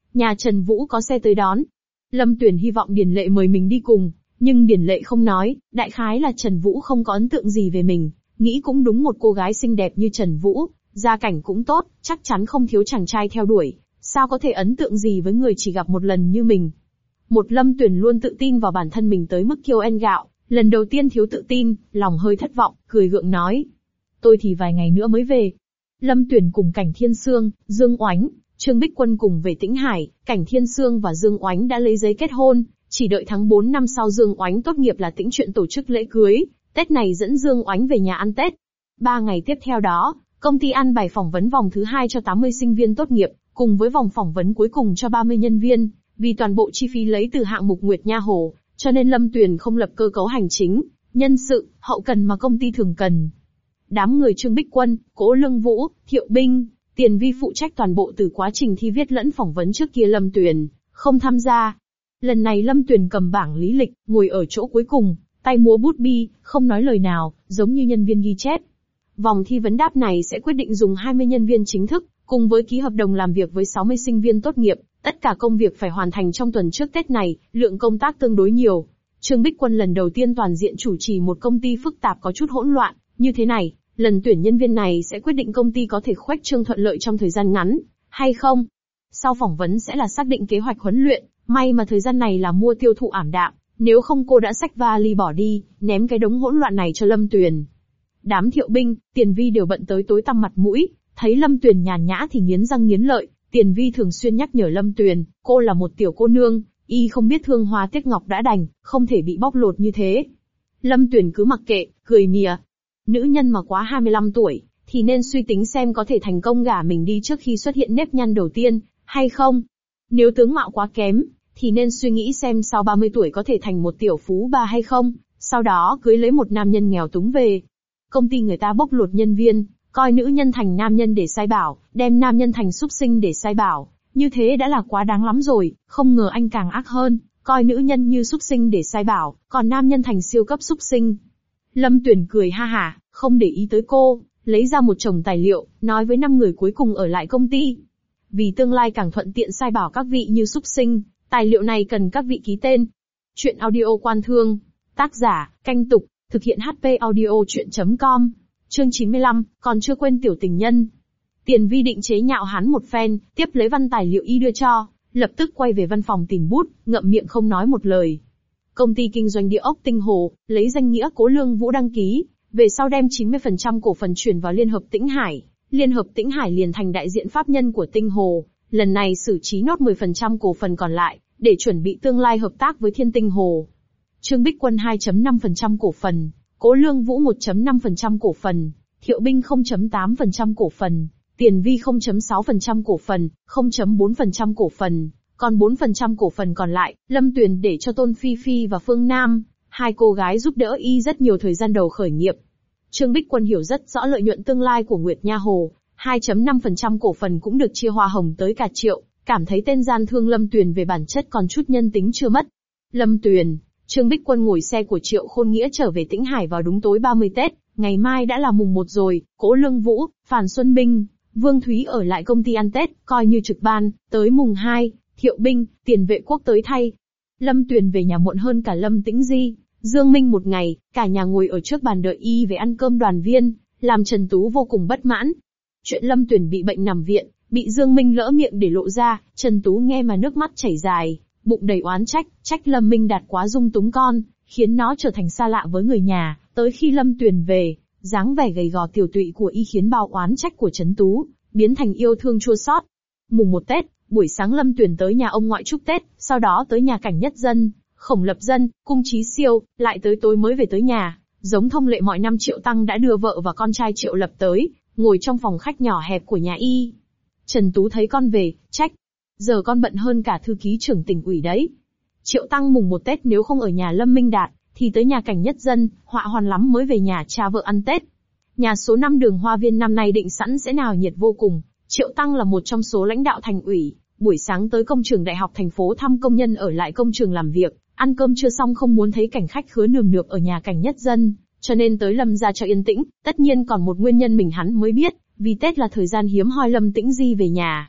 nhà Trần Vũ có xe tới đón. Lâm Tuyền hy vọng Điền Lệ mời mình đi cùng, nhưng Điền Lệ không nói, đại khái là Trần Vũ không có ấn tượng gì về mình, nghĩ cũng đúng, một cô gái xinh đẹp như Trần Vũ, gia cảnh cũng tốt, chắc chắn không thiếu chàng trai theo đuổi, sao có thể ấn tượng gì với người chỉ gặp một lần như mình. Một Lâm Tuyền luôn tự tin vào bản thân mình tới mức kiêu en gạo, lần đầu tiên thiếu tự tin, lòng hơi thất vọng, cười gượng nói. Tôi thì vài ngày nữa mới về. Lâm Tuyền cùng Cảnh Thiên Sương, Dương Oánh, Trương Bích Quân cùng về Tĩnh Hải, Cảnh Thiên Sương và Dương Oánh đã lấy giấy kết hôn, chỉ đợi tháng tư năm sau Dương Oánh tốt nghiệp là Tĩnh chuyện tổ chức lễ cưới, Tết này dẫn Dương Oánh về nhà ăn Tết. Ba ngày tiếp theo đó, công ty an bài phỏng vấn vòng thứ hai cho tám mươi sinh viên tốt nghiệp, cùng với vòng phỏng vấn cuối cùng cho ba mươi nhân viên, vì toàn bộ chi phí lấy từ hạng mục Nguyệt Nha Hồ, cho nên Lâm Tuyền không lập cơ cấu hành chính, nhân sự, hậu cần mà công ty thường cần. Đám người Trương Bích Quân, Cố Lương Vũ, Thiệu Binh, Tiền Vi phụ trách toàn bộ từ quá trình thi viết lẫn phỏng vấn, trước kia Lâm Tuyền không tham gia. Lần này Lâm Tuyền cầm bảng lý lịch, ngồi ở chỗ cuối cùng, tay múa bút bi, không nói lời nào, giống như nhân viên ghi chép. Vòng thi vấn đáp này sẽ quyết định dùng hai mươi nhân viên chính thức, cùng với ký hợp đồng làm việc với sáu mươi sinh viên tốt nghiệp, tất cả công việc phải hoàn thành trong tuần trước Tết này, lượng công tác tương đối nhiều. Trương Bích Quân lần đầu tiên toàn diện chủ trì một công ty phức tạp có chút hỗn loạn như thế này, lần tuyển nhân viên này sẽ quyết định công ty có thể khuếch trương thuận lợi trong thời gian ngắn hay không. Sau phỏng vấn sẽ là xác định kế hoạch huấn luyện, may mà thời gian này là mua tiêu thụ ảm đạm, nếu không cô đã xách vali bỏ đi, ném cái đống hỗn loạn này cho Lâm Tuyền. Đám Thiệu Binh, Tiền Vi đều bận tới tối tăm mặt mũi, thấy Lâm Tuyền nhàn nhã thì nghiến răng nghiến lợi. Tiền Vi thường xuyên nhắc nhở Lâm Tuyền, cô là một tiểu cô nương, y không biết thương hoa tiếc ngọc đã đành, không thể bị bóc lột như thế. Lâm Tuyền cứ mặc kệ, cười mỉa. Nữ nhân mà quá hai mươi lăm tuổi, thì nên suy tính xem có thể thành công gả mình đi trước khi xuất hiện nếp nhăn đầu tiên, hay không. Nếu tướng mạo quá kém, thì nên suy nghĩ xem sau ba mươi tuổi có thể thành một tiểu phú bà hay không, sau đó cưới lấy một nam nhân nghèo túng về. Công ty người ta bóc lột nhân viên, coi nữ nhân thành nam nhân để sai bảo, đem nam nhân thành súc sinh để sai bảo, như thế đã là quá đáng lắm rồi, không ngờ anh càng ác hơn, coi nữ nhân như súc sinh để sai bảo, còn nam nhân thành siêu cấp súc sinh. Lâm Tuyền cười ha hả, không để ý tới cô, lấy ra một chồng tài liệu, nói với năm người cuối cùng ở lại công ty. Vì tương lai càng thuận tiện sai bảo các vị như súc sinh, tài liệu này cần các vị ký tên. Chuyện audio Quan Thương, tác giả, Canh Tục, thực hiện hát pê audio chuyện chấm com. Chương chín mươi lăm, còn chưa quên tiểu tình nhân. Tiền Vi định chế nhạo hắn một phen, tiếp lấy văn tài liệu y đưa cho, lập tức quay về văn phòng tìm bút, ngậm miệng không nói một lời. Công ty kinh doanh địa ốc Tinh Hồ, lấy danh nghĩa Cố Lương Vũ đăng ký, về sau đem chín mươi phần trăm cổ phần chuyển vào Liên hợp Tĩnh Hải, Liên hợp Tĩnh Hải liền thành đại diện pháp nhân của Tinh Hồ, lần này xử trí nốt mười phần trăm cổ phần còn lại, để chuẩn bị tương lai hợp tác với Thiên Tinh Hồ. Trương Bích Quân hai phẩy năm phần trăm cổ phần, Cố Lương Vũ một phẩy năm phần trăm cổ phần, Thiệu Binh không phẩy tám phần trăm cổ phần, Tiền Vi không phẩy sáu phần trăm cổ phần, không phẩy bốn phần trăm cổ phần, còn bốn phần trăm cổ phần còn lại, Lâm Tuyền để cho Tôn Phi Phi và Phương Nam, hai cô gái giúp đỡ y rất nhiều thời gian đầu khởi nghiệp. Trương Bích Quân hiểu rất rõ lợi nhuận tương lai của Nguyệt Nha Hồ, hai phẩy năm phần trăm cổ phần cũng được chia hoa hồng tới cả triệu, cảm thấy tên gian thương Lâm Tuyền về bản chất còn chút nhân tính chưa mất. Lâm Tuyền, Trương Bích Quân ngồi xe của Triệu Khôn Nghĩa trở về Tĩnh Hải vào đúng tối ba mươi Tết, ngày mai đã là mùng một rồi, Cố Lương Vũ, Phàn Xuân Binh, Vương Thúy ở lại công ty ăn Tết, coi như trực ban, tới mùng hai, Thiệu Binh, Tiền Vệ Quốc tới thay. Lâm Tuyền về nhà muộn hơn cả Lâm Tĩnh Di, Dương Minh một ngày, cả nhà ngồi ở trước bàn đợi y về ăn cơm đoàn viên, làm Trần Tú vô cùng bất mãn. Chuyện Lâm Tuyền bị bệnh nằm viện, bị Dương Minh lỡ miệng để lộ ra, Trần Tú nghe mà nước mắt chảy dài, bụng đầy oán trách, trách Lâm Minh Đạt quá dung túng con, khiến nó trở thành xa lạ với người nhà, tới khi Lâm Tuyền về, dáng vẻ gầy gò tiểu tụy của y khiến bao oán trách của Trấn Tú, biến thành yêu thương chua xót. Mùng một Tết, buổi sáng Lâm Tuyền tới nhà ông ngoại chúc Tết, sau đó tới nhà Cảnh Nhất Dân, Khổng Lập Dân, Cung Chí Siêu, lại tới tối mới về tới nhà, giống thông lệ mọi năm Triệu Tăng đã đưa vợ và con trai Triệu Lập tới, ngồi trong phòng khách nhỏ hẹp của nhà y. Trần Tú thấy con về, trách. Giờ con bận hơn cả thư ký trưởng tỉnh ủy đấy. Triệu Tăng mùng một Tết nếu không ở nhà Lâm Minh Đạt, thì tới nhà Cảnh Nhất Dân, họa hoàn lắm mới về nhà cha vợ ăn Tết. Nhà số năm đường Hoa Viên năm nay định sẵn sẽ nào nhiệt vô cùng. Triệu Tăng là một trong số lãnh đạo thành ủy, buổi sáng tới công trường đại học thành phố thăm công nhân ở lại công trường làm việc, ăn cơm chưa xong không muốn thấy cảnh khách khứa nườm nượp ở nhà Cảnh Nhất Dân, cho nên tới Lâm gia cho yên tĩnh. Tất nhiên còn một nguyên nhân mình hắn mới biết, vì Tết là thời gian hiếm hoi Lâm Tĩnh Di về nhà.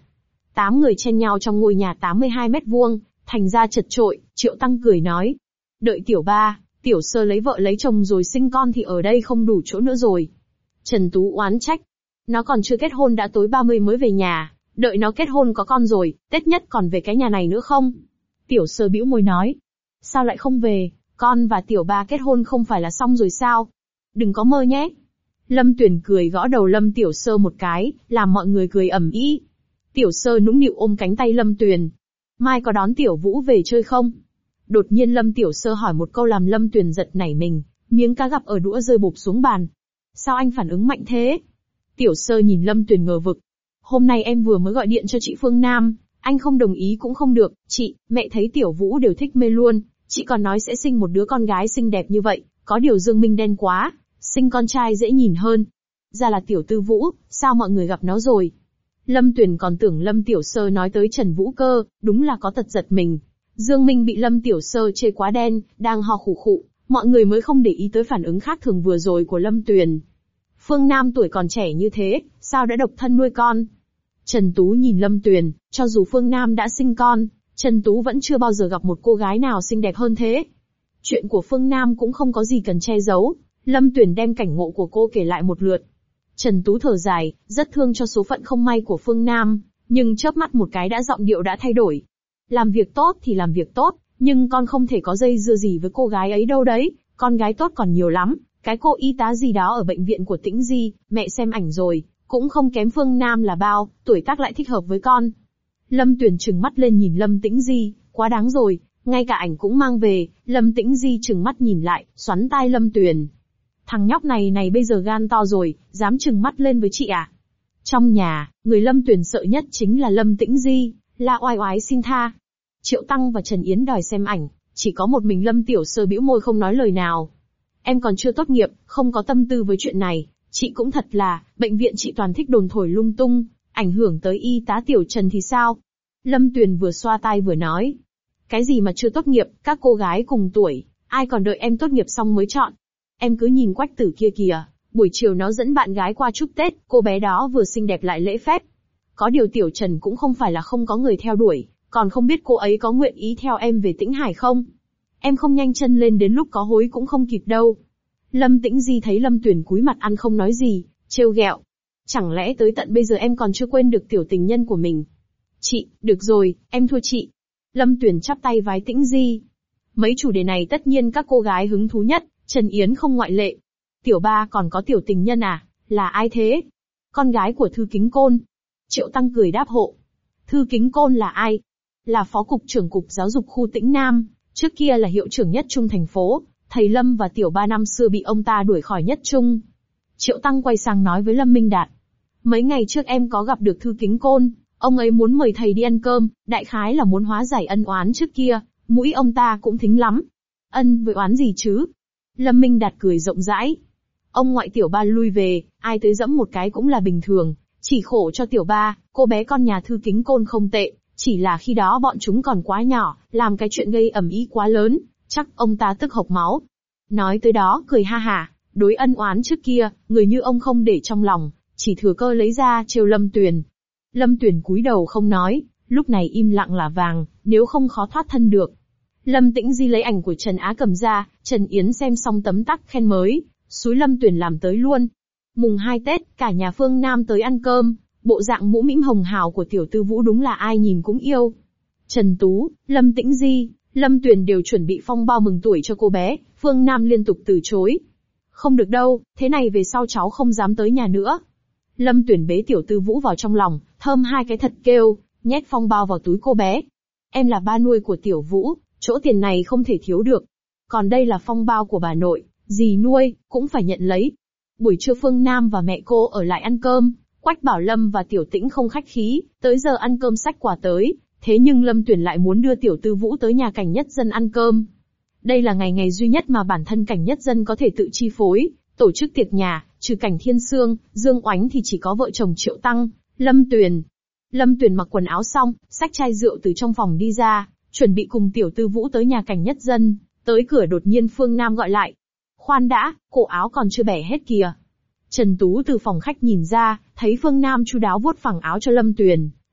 Tám người chen nhau trong ngôi nhà tám mươi hai mét vuông, thành ra chật chội. Triệu Tăng cười nói. Đợi tiểu ba, tiểu sơ lấy vợ lấy chồng rồi sinh con thì ở đây không đủ chỗ nữa rồi. Trần Tú oán trách. Nó còn chưa kết hôn đã tối ba mươi mới về nhà, đợi nó kết hôn có con rồi, Tết nhất còn về cái nhà này nữa không? Tiểu sơ bĩu môi nói. Sao lại không về, con và tiểu ba kết hôn không phải là xong rồi sao? Đừng có mơ nhé. Lâm Tuyền cười gõ đầu Lâm Tiểu Sơ một cái, làm mọi người cười ầm ĩ. Tiểu Sơ nũng nịu ôm cánh tay Lâm Tuyền. Mai có đón Tiểu Vũ về chơi không? Đột nhiên Lâm Tiểu Sơ hỏi một câu làm Lâm Tuyền giật nảy mình, miếng cá gặp ở đũa rơi bụp xuống bàn. Sao anh phản ứng mạnh thế? Tiểu Sơ nhìn Lâm Tuyền ngờ vực. Hôm nay em vừa mới gọi điện cho chị Phương Nam, anh không đồng ý cũng không được, chị, mẹ thấy Tiểu Vũ đều thích mê luôn, chị còn nói sẽ sinh một đứa con gái xinh đẹp như vậy, có điều Dương Minh đen quá, sinh con trai dễ nhìn hơn. Ra là Tiểu Tư Vũ, sao mọi người gặp nó rồi? Lâm Tuyền còn tưởng Lâm Tiểu Sơ nói tới Trần Vũ cơ, đúng là có tật giật mình. Dương Minh bị Lâm Tiểu Sơ chê quá đen, đang ho khủ khụ, mọi người mới không để ý tới phản ứng khác thường vừa rồi của Lâm Tuyền. Phương Nam tuổi còn trẻ như thế, sao đã độc thân nuôi con? Trần Tú nhìn Lâm Tuyền, cho dù Phương Nam đã sinh con, Trần Tú vẫn chưa bao giờ gặp một cô gái nào xinh đẹp hơn thế. Chuyện của Phương Nam cũng không có gì cần che giấu, Lâm Tuyền đem cảnh ngộ của cô kể lại một lượt. Trần Tú thở dài, rất thương cho số phận không may của Phương Nam, nhưng chớp mắt một cái đã giọng điệu đã thay đổi. Làm việc tốt thì làm việc tốt, nhưng con không thể có dây dưa gì với cô gái ấy đâu đấy, con gái tốt còn nhiều lắm. Cái cô y tá gì đó ở bệnh viện của Tĩnh Di, mẹ xem ảnh rồi, cũng không kém Phương Nam là bao, tuổi tác lại thích hợp với con. Lâm Tuyền trừng mắt lên nhìn Lâm Tĩnh Di, quá đáng rồi, ngay cả ảnh cũng mang về. Lâm Tĩnh Di trừng mắt nhìn lại, xoắn tai Lâm Tuyền. Thằng nhóc này này bây giờ gan to rồi, dám trừng mắt lên với chị à? Trong nhà, người Lâm Tuyền sợ nhất chính là Lâm Tĩnh Di, la oai oái xin tha. Triệu Tăng và Trần Yến đòi xem ảnh, chỉ có một mình Lâm Tiểu Sơ bĩu môi không nói lời nào. Em còn chưa tốt nghiệp, không có tâm tư với chuyện này, chị cũng thật là, bệnh viện chị toàn thích đồn thổi lung tung, ảnh hưởng tới y tá Tiểu Trần thì sao? Lâm Tuyền vừa xoa tai vừa nói. Cái gì mà chưa tốt nghiệp, các cô gái cùng tuổi, ai còn đợi em tốt nghiệp xong mới chọn. Em cứ nhìn Quách Tử kia kìa, buổi chiều nó dẫn bạn gái qua chúc Tết, cô bé đó vừa xinh đẹp lại lễ phép. Có điều Tiểu Trần cũng không phải là không có người theo đuổi, còn không biết cô ấy có nguyện ý theo em về Tĩnh Hải không? Em không nhanh chân lên đến lúc có hối cũng không kịp đâu. Lâm Tĩnh Di thấy Lâm Tuyền cúi mặt ăn không nói gì, trêu ghẹo. Chẳng lẽ tới tận bây giờ em còn chưa quên được tiểu tình nhân của mình? Chị, được rồi, em thua chị. Lâm Tuyền chắp tay vái Tĩnh Di. Mấy chủ đề này tất nhiên các cô gái hứng thú nhất, Trần Yến không ngoại lệ. Tiểu ba còn có tiểu tình nhân à? Là ai thế? Con gái của Thư Kính Côn. Triệu Tăng cười đáp hộ. Thư Kính Côn là ai? Là phó cục trưởng cục giáo dục khu Tĩnh Nam, trước kia là hiệu trưởng nhất trung thành phố. Thầy Lâm và tiểu ba năm xưa bị ông ta đuổi khỏi nhất trung. Triệu Tăng quay sang nói với Lâm Minh Đạt. Mấy ngày trước em có gặp được Thư Kính Côn, ông ấy muốn mời thầy đi ăn cơm, đại khái là muốn hóa giải ân oán trước kia, mũi ông ta cũng thính lắm. Ân với oán gì chứ? Lâm Minh Đạt cười rộng rãi. Ông ngoại tiểu ba lui về, ai tới dẫm một cái cũng là bình thường, chỉ khổ cho tiểu ba, cô bé con nhà Thư Kính Côn không tệ, chỉ là khi đó bọn chúng còn quá nhỏ, làm cái chuyện gây ầm ĩ quá lớn. Chắc ông ta tức hộc máu. Nói tới đó cười ha hả, đối ân oán trước kia, người như ông không để trong lòng, chỉ thừa cơ lấy ra trêu Lâm Tuyền. Lâm Tuyền cúi đầu không nói, lúc này im lặng là vàng, nếu không khó thoát thân được. Lâm Tĩnh Di lấy ảnh của Trần Á cầm ra, Trần Yến xem xong tấm tắc khen mới, xúi Lâm Tuyền làm tới luôn. Mùng hai Tết, cả nhà Phương Nam tới ăn cơm, bộ dạng mũ mĩm hồng hào của tiểu Tư Vũ đúng là ai nhìn cũng yêu. Trần Tú, Lâm Tĩnh Di, Lâm Tuyền đều chuẩn bị phong bao mừng tuổi cho cô bé, Phương Nam liên tục từ chối. Không được đâu, thế này về sau cháu không dám tới nhà nữa. Lâm Tuyền bế tiểu Tư Vũ vào trong lòng, thơm hai cái thật kêu, nhét phong bao vào túi cô bé. Em là ba nuôi của tiểu Vũ, chỗ tiền này không thể thiếu được. Còn đây là phong bao của bà nội, dì nuôi, cũng phải nhận lấy. Buổi trưa Phương Nam và mẹ cô ở lại ăn cơm, Quách Bảo Lâm và Tiểu Tĩnh không khách khí, tới giờ ăn cơm xách quà tới. Thế nhưng Lâm Tuyền lại muốn đưa tiểu Tư Vũ tới nhà Cảnh Nhất Dân ăn cơm. Đây là ngày ngày duy nhất mà bản thân Cảnh Nhất Dân có thể tự chi phối, tổ chức tiệc nhà, trừ Cảnh Thiên Sương, Dương Oánh thì chỉ có vợ chồng Triệu Tăng, Lâm Tuyền. Lâm Tuyền mặc quần áo xong, xách chai rượu từ trong phòng đi ra, chuẩn bị cùng tiểu Tư Vũ tới nhà Cảnh Nhất Dân, tới cửa đột nhiên Phương Nam gọi lại. Khoan đã, cổ áo còn chưa bẻ hết kìa. Trần Tú từ phòng khách nhìn ra, thấy Phương Nam chu đáo vuốt phẳng áo cho Lâm Tuyền.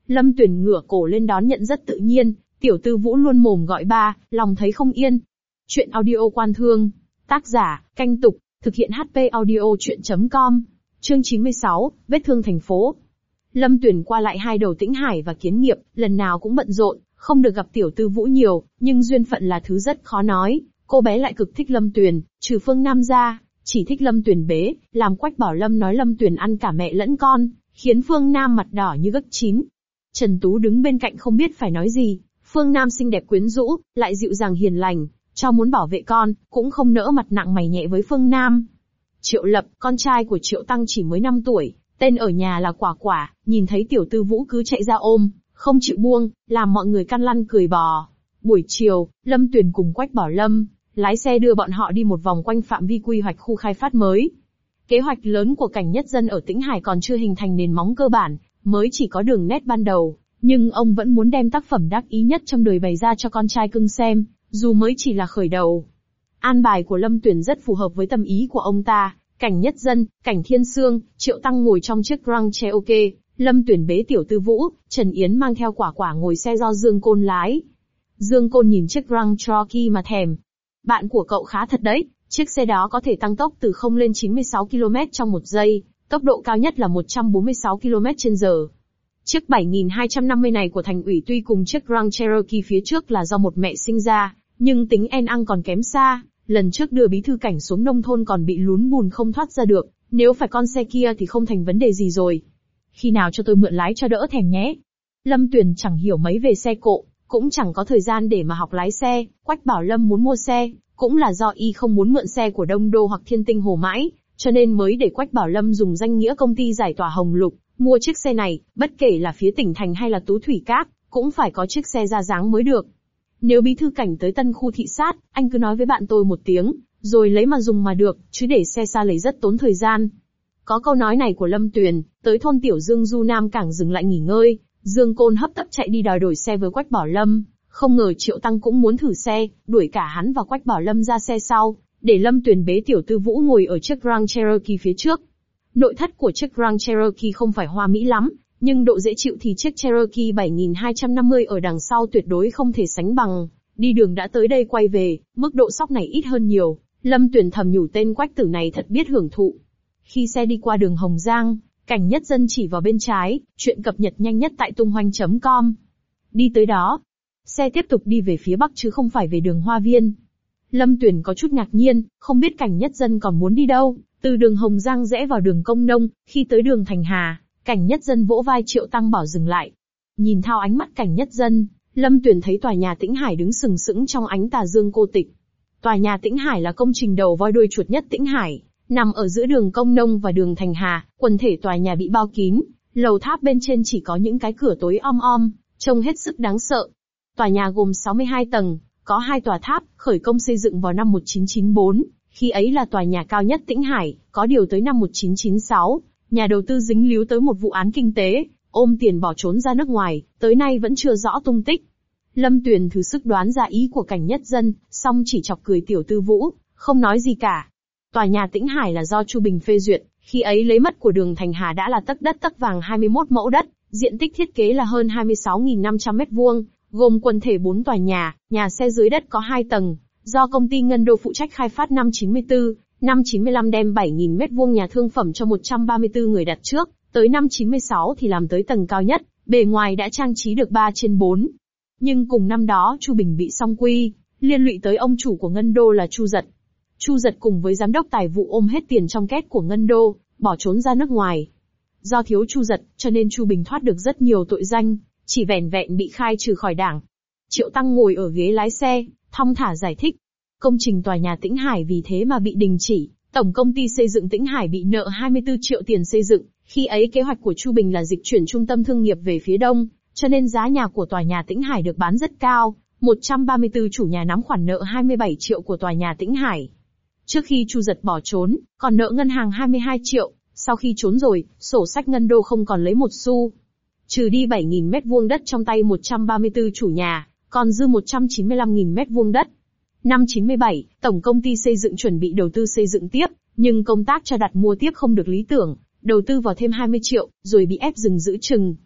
Lâm Tuyền ngửa cổ lên đón nhận rất tự nhiên, Tiểu Tư Vũ luôn mồm gọi ba, lòng thấy không yên. Chuyện audio Quan Thương. Tác giả, Canh Tục, thực hiện hát pê audio chuyện chấm com. Chương chín mươi sáu, vết thương thành phố. Lâm Tuyền qua lại hai đầu Tĩnh Hải và Kiến Nghiệp, lần nào cũng bận rộn, không được gặp Tiểu Tư Vũ nhiều, nhưng duyên phận là thứ rất khó nói. Cô bé lại cực thích Lâm Tuyền, trừ Phương Nam ra, chỉ thích Lâm Tuyền bế, làm Quách Bảo Lâm nói Lâm Tuyền ăn cả mẹ lẫn con, khiến Phương Nam mặt đỏ như gấc chín. Trần Tú đứng bên cạnh không biết phải nói gì, Phương Nam xinh đẹp quyến rũ, lại dịu dàng hiền lành, cho muốn bảo vệ con, cũng không nỡ mặt nặng mày nhẹ với Phương Nam. Triệu Lập, con trai của Triệu Tăng chỉ mới năm tuổi, tên ở nhà là Quả Quả, nhìn thấy Tiểu Tư Vũ cứ chạy ra ôm, không chịu buông, làm mọi người căn lăn cười bò. Buổi chiều, Lâm Tuyền cùng Quách Bảo Lâm lái xe đưa bọn họ đi một vòng quanh phạm vi quy hoạch khu khai phát mới. Kế hoạch lớn của Cảnh Nhất Dân ở Tĩnh Hải còn chưa hình thành nền móng cơ bản, mới chỉ có đường nét ban đầu, nhưng ông vẫn muốn đem tác phẩm đắc ý nhất trong đời bày ra cho con trai cưng xem, dù mới chỉ là khởi đầu. An bài của Lâm Tuyền rất phù hợp với tâm ý của ông ta, Cảnh Nhất Dân, Cảnh Thiên Sương, Triệu Tăng ngồi trong chiếc Grand Cherokee, Lâm Tuyền bế Tiểu Tư Vũ, Trần Yến mang theo Quả Quả ngồi xe do Dương Côn lái. Dương Côn nhìn chiếc Grand Cherokee mà thèm. Bạn của cậu khá thật đấy, chiếc xe đó có thể tăng tốc từ không lên chín mươi sáu ki lô mét trong một giây, tốc độ cao nhất là một trăm bốn mươi sáu ki lô mét trên giờ. Chiếc bảy nghìn hai trăm năm mươi này của thành ủy tuy cùng chiếc Grand Cherokee phía trước là do một mẹ sinh ra, nhưng tính en ăn còn kém xa, lần trước đưa bí thư Cảnh xuống nông thôn còn bị lún bùn không thoát ra được, nếu phải con xe kia thì không thành vấn đề gì rồi. Khi nào cho tôi mượn lái cho đỡ thèm nhé. Lâm Tuyền chẳng hiểu mấy về xe cộ, cũng chẳng có thời gian để mà học lái xe. Quách Bảo Lâm muốn mua xe, cũng là do y không muốn mượn xe của Đông Đô hoặc Thiên Tinh Hồ mãi, cho nên mới để Quách Bảo Lâm dùng danh nghĩa công ty giải tỏa Hồng Lục, mua chiếc xe này, bất kể là phía tỉnh thành hay là Tú Thủy Các, cũng phải có chiếc xe ra dáng mới được. Nếu bí thư Cảnh tới Tân Khu thị sát, anh cứ nói với bạn tôi một tiếng, rồi lấy mà dùng mà được, chứ để xe xa lấy rất tốn thời gian. Có câu nói này của Lâm Tuyền, tới thôn Tiểu Dương Du Nam Cảng dừng lại nghỉ ngơi, Dương Côn hấp tấp chạy đi đòi đổi xe với Quách Bảo Lâm, không ngờ Triệu Tăng cũng muốn thử xe, đuổi cả hắn và Quách Bảo Lâm ra xe sau, để Lâm Tuyền bế Tiểu Tư Vũ ngồi ở chiếc Grand Cherokee phía trước. Nội thất của chiếc Grand Cherokee không phải hoa mỹ lắm, nhưng độ dễ chịu thì chiếc Cherokee bảy nghìn hai trăm năm mươi ở đằng sau tuyệt đối không thể sánh bằng. Đi đường đã tới đây quay về, mức độ sóc này ít hơn nhiều, Lâm Tuyền thầm nhủ tên Quách tử này thật biết hưởng thụ. Khi xe đi qua đường Hồng Giang, Cảnh Nhất Dân chỉ vào bên trái, chuyện cập nhật nhanh nhất tại tung hoành chấm com. Đi tới đó, xe tiếp tục đi về phía bắc chứ không phải về đường Hoa Viên. Lâm Tuyền có chút ngạc nhiên, không biết Cảnh Nhất Dân còn muốn đi đâu. Từ đường Hồng Giang rẽ vào đường Công Nông, khi tới đường Thành Hà, Cảnh Nhất Dân vỗ vai Triệu Tăng bảo dừng lại. Nhìn thao ánh mắt Cảnh Nhất Dân, Lâm Tuyền thấy tòa nhà Tĩnh Hải đứng sừng sững trong ánh tà dương cô tịch. Tòa nhà Tĩnh Hải là công trình đầu voi đuôi chuột nhất Tĩnh Hải, nằm ở giữa đường Công Nông và đường Thành Hà, quần thể tòa nhà bị bao kín, lầu tháp bên trên chỉ có những cái cửa tối om om, trông hết sức đáng sợ. Tòa nhà gồm sáu mươi hai tầng, có hai tòa tháp, khởi công xây dựng vào năm một nghìn chín trăm chín mươi tư, khi ấy là tòa nhà cao nhất Tĩnh Hải, có điều tới năm một nghìn chín trăm chín mươi sáu, nhà đầu tư dính líu tới một vụ án kinh tế, ôm tiền bỏ trốn ra nước ngoài, tới nay vẫn chưa rõ tung tích. Lâm Tuyền thử sức đoán ra ý của Cảnh Nhất Dân, song chỉ chọc cười Tiểu Tư Vũ, không nói gì cả. Tòa nhà Tĩnh Hải là do Chu Bình phê duyệt, khi ấy lấy mất của đường Thành Hà đã là tấc đất tấc vàng hai mươi mốt mẫu đất, diện tích thiết kế là hơn hai mươi sáu nghìn năm trăm mét vuông, gồm quần thể bốn tòa nhà, nhà xe dưới đất có hai tầng, do công ty Ngân Đô phụ trách khai phát năm chín mươi tư, năm chín mươi lăm đem bảy nghìn mét vuông nhà thương phẩm cho một trăm ba mươi tư người đặt trước, tới năm chín mươi sáu thì làm tới tầng cao nhất, bề ngoài đã trang trí được ba trên bốn. Nhưng cùng năm đó Chu Bình bị song quy, liên lụy tới ông chủ của Ngân Đô là Chu Giật. Chu Giật cùng với giám đốc tài vụ ôm hết tiền trong két của Ngân Đô, bỏ trốn ra nước ngoài. Do thiếu Chu Giật, cho nên Chu Bình thoát được rất nhiều tội danh, chỉ vẻn vẹn bị khai trừ khỏi đảng. Triệu Tăng ngồi ở ghế lái xe, thong thả giải thích. Công trình tòa nhà Tĩnh Hải vì thế mà bị đình chỉ, tổng công ty xây dựng Tĩnh Hải bị nợ hai mươi tư triệu tiền xây dựng, khi ấy kế hoạch của Chu Bình là dịch chuyển trung tâm thương nghiệp về phía đông, cho nên giá nhà của tòa nhà Tĩnh Hải được bán rất cao, một trăm ba mươi tư chủ nhà nắm khoản nợ hai mươi bảy triệu của tòa nhà Tĩnh Hải. Trước khi Chu Giật bỏ trốn, còn nợ ngân hàng hai mươi hai triệu, sau khi trốn rồi, sổ sách Ngân Đô không còn lấy một xu. Trừ đi bảy nghìn mét vuông đất trong tay một trăm ba mươi tư chủ nhà, còn dư một trăm chín mươi lăm nghìn mét vuông đất. Năm chín mươi bảy, tổng công ty xây dựng chuẩn bị đầu tư xây dựng tiếp, nhưng công tác cho đặt mua tiếp không được lý tưởng, đầu tư vào thêm hai mươi triệu, rồi bị ép dừng giữ chừng.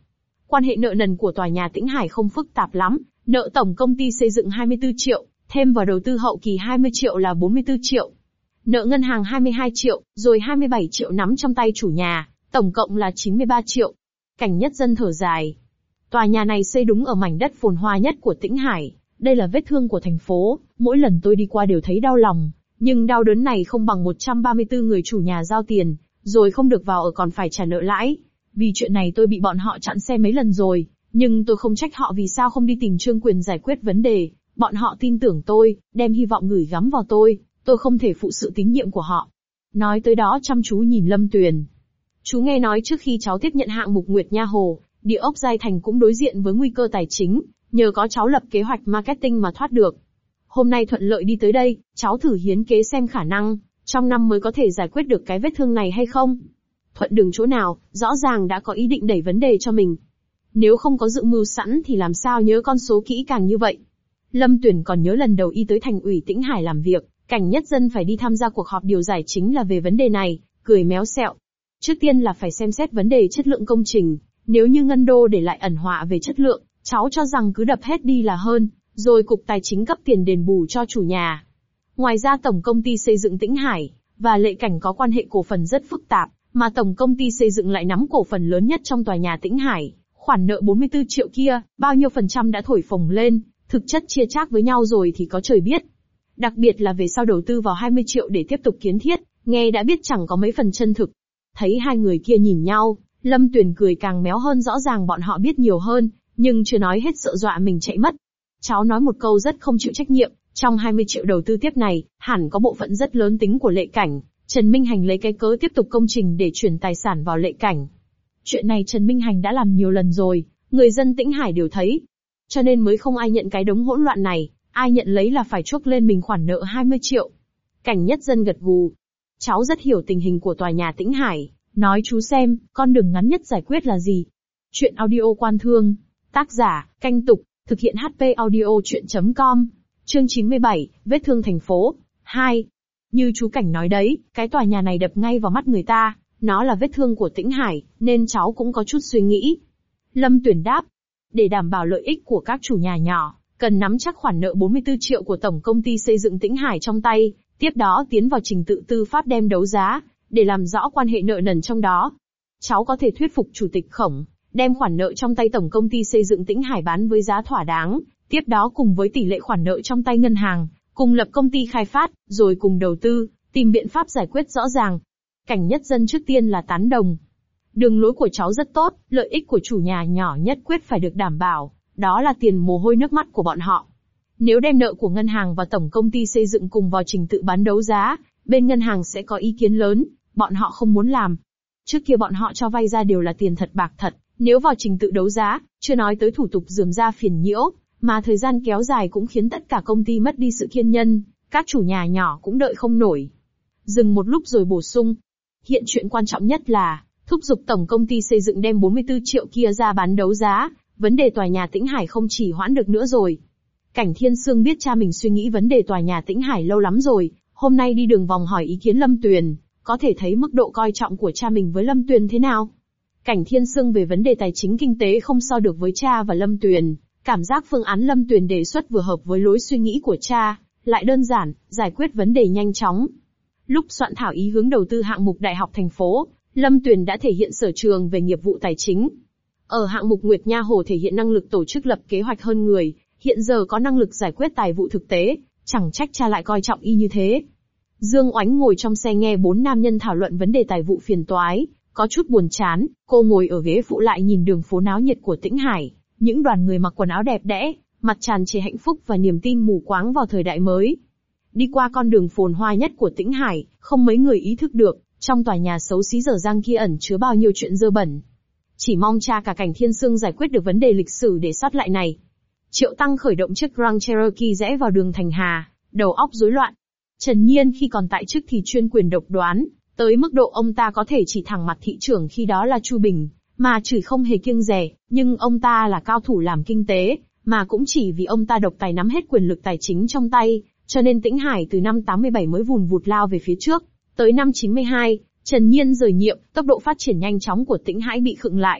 Quan hệ nợ nần của tòa nhà Tĩnh Hải không phức tạp lắm, nợ tổng công ty xây dựng hai mươi tư triệu, thêm vào đầu tư hậu kỳ hai mươi triệu là bốn mươi tư triệu. Nợ ngân hàng hai mươi hai triệu, rồi hai mươi bảy triệu nắm trong tay chủ nhà, tổng cộng là chín mươi ba triệu. Cảnh Nhất Dân thở dài. Tòa nhà này xây đúng ở mảnh đất phồn hoa nhất của Tĩnh Hải, đây là vết thương của thành phố, mỗi lần tôi đi qua đều thấy đau lòng, nhưng đau đớn này không bằng một trăm ba mươi tư người chủ nhà giao tiền, rồi không được vào ở còn phải trả nợ lãi. Vì chuyện này tôi bị bọn họ chặn xe mấy lần rồi, nhưng tôi không trách họ vì sao không đi tìm Trương Quyền giải quyết vấn đề, bọn họ tin tưởng tôi, đem hy vọng gửi gắm vào tôi, tôi không thể phụ sự tín nhiệm của họ. Nói tới đó chăm chú nhìn Lâm Tuyền. Chú nghe nói trước khi cháu tiếp nhận hạng mục Nguyệt Nha Hồ, địa ốc Giai Thành cũng đối diện với nguy cơ tài chính, nhờ có cháu lập kế hoạch marketing mà thoát được. Hôm nay thuận lợi đi tới đây, cháu thử hiến kế xem khả năng, trong năm mới có thể giải quyết được cái vết thương này hay không. Thuận đường chỗ nào, rõ ràng đã có ý định đẩy vấn đề cho mình. Nếu không có dự mưu sẵn thì làm sao nhớ con số kỹ càng như vậy. Lâm Tuyền còn nhớ lần đầu y tới thành ủy Tĩnh Hải làm việc, Cảnh Nhất Dân phải đi tham gia cuộc họp điều giải chính là về vấn đề này, cười méo xẹo. Trước tiên là phải xem xét vấn đề chất lượng công trình, nếu như Ngân Đô để lại ẩn họa về chất lượng, cháu cho rằng cứ đập hết đi là hơn, rồi cục tài chính cấp tiền đền bù cho chủ nhà. Ngoài ra tổng công ty xây dựng Tĩnh Hải và Lệ Cảnh có quan hệ cổ phần rất phức tạp, mà tổng công ty xây dựng lại nắm cổ phần lớn nhất trong tòa nhà Tĩnh Hải. Khoản nợ bốn mươi tư triệu kia, bao nhiêu phần trăm đã thổi phồng lên, thực chất chia chác với nhau rồi thì có trời biết. Đặc biệt là về sau đầu tư vào hai mươi triệu để tiếp tục kiến thiết, nghe đã biết chẳng có mấy phần chân thực. Thấy hai người kia nhìn nhau, Lâm Tuyền cười càng méo hơn, rõ ràng bọn họ biết nhiều hơn, nhưng chưa nói hết sợ dọa mình chạy mất. Cháu nói một câu rất không chịu trách nhiệm, trong hai mươi triệu đầu tư tiếp này, hẳn có bộ phận rất lớn tính của Lệ Cảnh. Trần Minh Hành lấy cái cớ tiếp tục công trình để chuyển tài sản vào Lệ Cảnh. Chuyện này Trần Minh Hành đã làm nhiều lần rồi, người dân Tĩnh Hải đều thấy. Cho nên mới không ai nhận cái đống hỗn loạn này, ai nhận lấy là phải chuốc lên mình khoản nợ hai mươi triệu. Cảnh Nhất Dân gật gù. Cháu rất hiểu tình hình của tòa nhà Tĩnh Hải, nói chú xem, con đường ngắn nhất giải quyết là gì. Chuyện audio Quan Thương, tác giả, Canh Tục, thực hiện hát pê audio chuyện chấm com, chương chín mươi bảy, vết thương thành phố, hai. Như chú Cảnh nói đấy, cái tòa nhà này đập ngay vào mắt người ta, nó là vết thương của Tĩnh Hải, nên cháu cũng có chút suy nghĩ. Lâm Tuyền đáp, để đảm bảo lợi ích của các chủ nhà nhỏ, cần nắm chắc khoản nợ bốn mươi tư triệu của tổng công ty xây dựng Tĩnh Hải trong tay, tiếp đó tiến vào trình tự tư pháp đem đấu giá, để làm rõ quan hệ nợ nần trong đó. Cháu có thể thuyết phục chủ tịch Khổng, đem khoản nợ trong tay tổng công ty xây dựng Tĩnh Hải bán với giá thỏa đáng, tiếp đó cùng với tỷ lệ khoản nợ trong tay ngân hàng, cùng lập công ty khai phát, rồi cùng đầu tư, tìm biện pháp giải quyết rõ ràng. Cảnh Nhất Dân trước tiên là tán đồng. Đường lối của cháu rất tốt, lợi ích của chủ nhà nhỏ nhất quyết phải được đảm bảo, đó là tiền mồ hôi nước mắt của bọn họ. Nếu đem nợ của ngân hàng và tổng công ty xây dựng cùng vào trình tự bán đấu giá, bên ngân hàng sẽ có ý kiến lớn, bọn họ không muốn làm. Trước kia bọn họ cho vay ra đều là tiền thật bạc thật, nếu vào trình tự đấu giá, chưa nói tới thủ tục rườm ra phiền nhiễu, mà thời gian kéo dài cũng khiến tất cả công ty mất đi sự kiên nhẫn, các chủ nhà nhỏ cũng đợi không nổi. Dừng một lúc rồi bổ sung. Hiện chuyện quan trọng nhất là, thúc giục tổng công ty xây dựng đem bốn mươi tư triệu kia ra bán đấu giá, vấn đề tòa nhà Tĩnh Hải không chỉ hoãn được nữa rồi. Cảnh Thiên Sương biết cha mình suy nghĩ vấn đề tòa nhà Tĩnh Hải lâu lắm rồi, hôm nay đi đường vòng hỏi ý kiến Lâm Tuyền, có thể thấy mức độ coi trọng của cha mình với Lâm Tuyền thế nào. Cảnh Thiên Sương về vấn đề tài chính kinh tế không so được với cha và Lâm Tuyền, cảm giác phương án Lâm Tuyền đề xuất vừa hợp với lối suy nghĩ của cha, lại đơn giản, giải quyết vấn đề nhanh chóng. Lúc soạn thảo ý hướng đầu tư hạng mục Đại học thành phố, Lâm Tuyền đã thể hiện sở trường về nghiệp vụ tài chính. Ở hạng mục Nguyệt Nha Hồ thể hiện năng lực tổ chức lập kế hoạch hơn người, hiện giờ có năng lực giải quyết tài vụ thực tế, chẳng trách cha lại coi trọng y như thế. Dương Oánh ngồi trong xe nghe bốn nam nhân thảo luận vấn đề tài vụ phiền toái, có chút buồn chán, cô ngồi ở ghế phụ lại nhìn đường phố náo nhiệt của Tĩnh Hải, những đoàn người mặc quần áo đẹp đẽ, mặt tràn trề hạnh phúc và niềm tin mù quáng vào thời đại mới. Đi qua con đường phồn hoa nhất của Tĩnh Hải, không mấy người ý thức được, trong tòa nhà xấu xí dở dang kia ẩn chứa bao nhiêu chuyện dơ bẩn. Chỉ mong cha cả Cảnh Thiên Sương giải quyết được vấn đề lịch sử để sót lại này. Triệu Tăng khởi động chiếc Grand Cherokee rẽ vào đường Thành Hà, đầu óc rối loạn. Trần Nhiên khi còn tại chức thì chuyên quyền độc đoán, tới mức độ ông ta có thể chỉ thẳng mặt thị trưởng khi đó là Chu Bình, mà chửi không hề kiêng dè, nhưng ông ta là cao thủ làm kinh tế, mà cũng chỉ vì ông ta độc tài nắm hết quyền lực tài chính trong tay, cho nên Tĩnh Hải từ năm tám mươi bảy mới vùn vụt lao về phía trước. Tới năm chín mươi hai, Trần Nhiên rời nhiệm, tốc độ phát triển nhanh chóng của Tĩnh Hải bị khựng lại.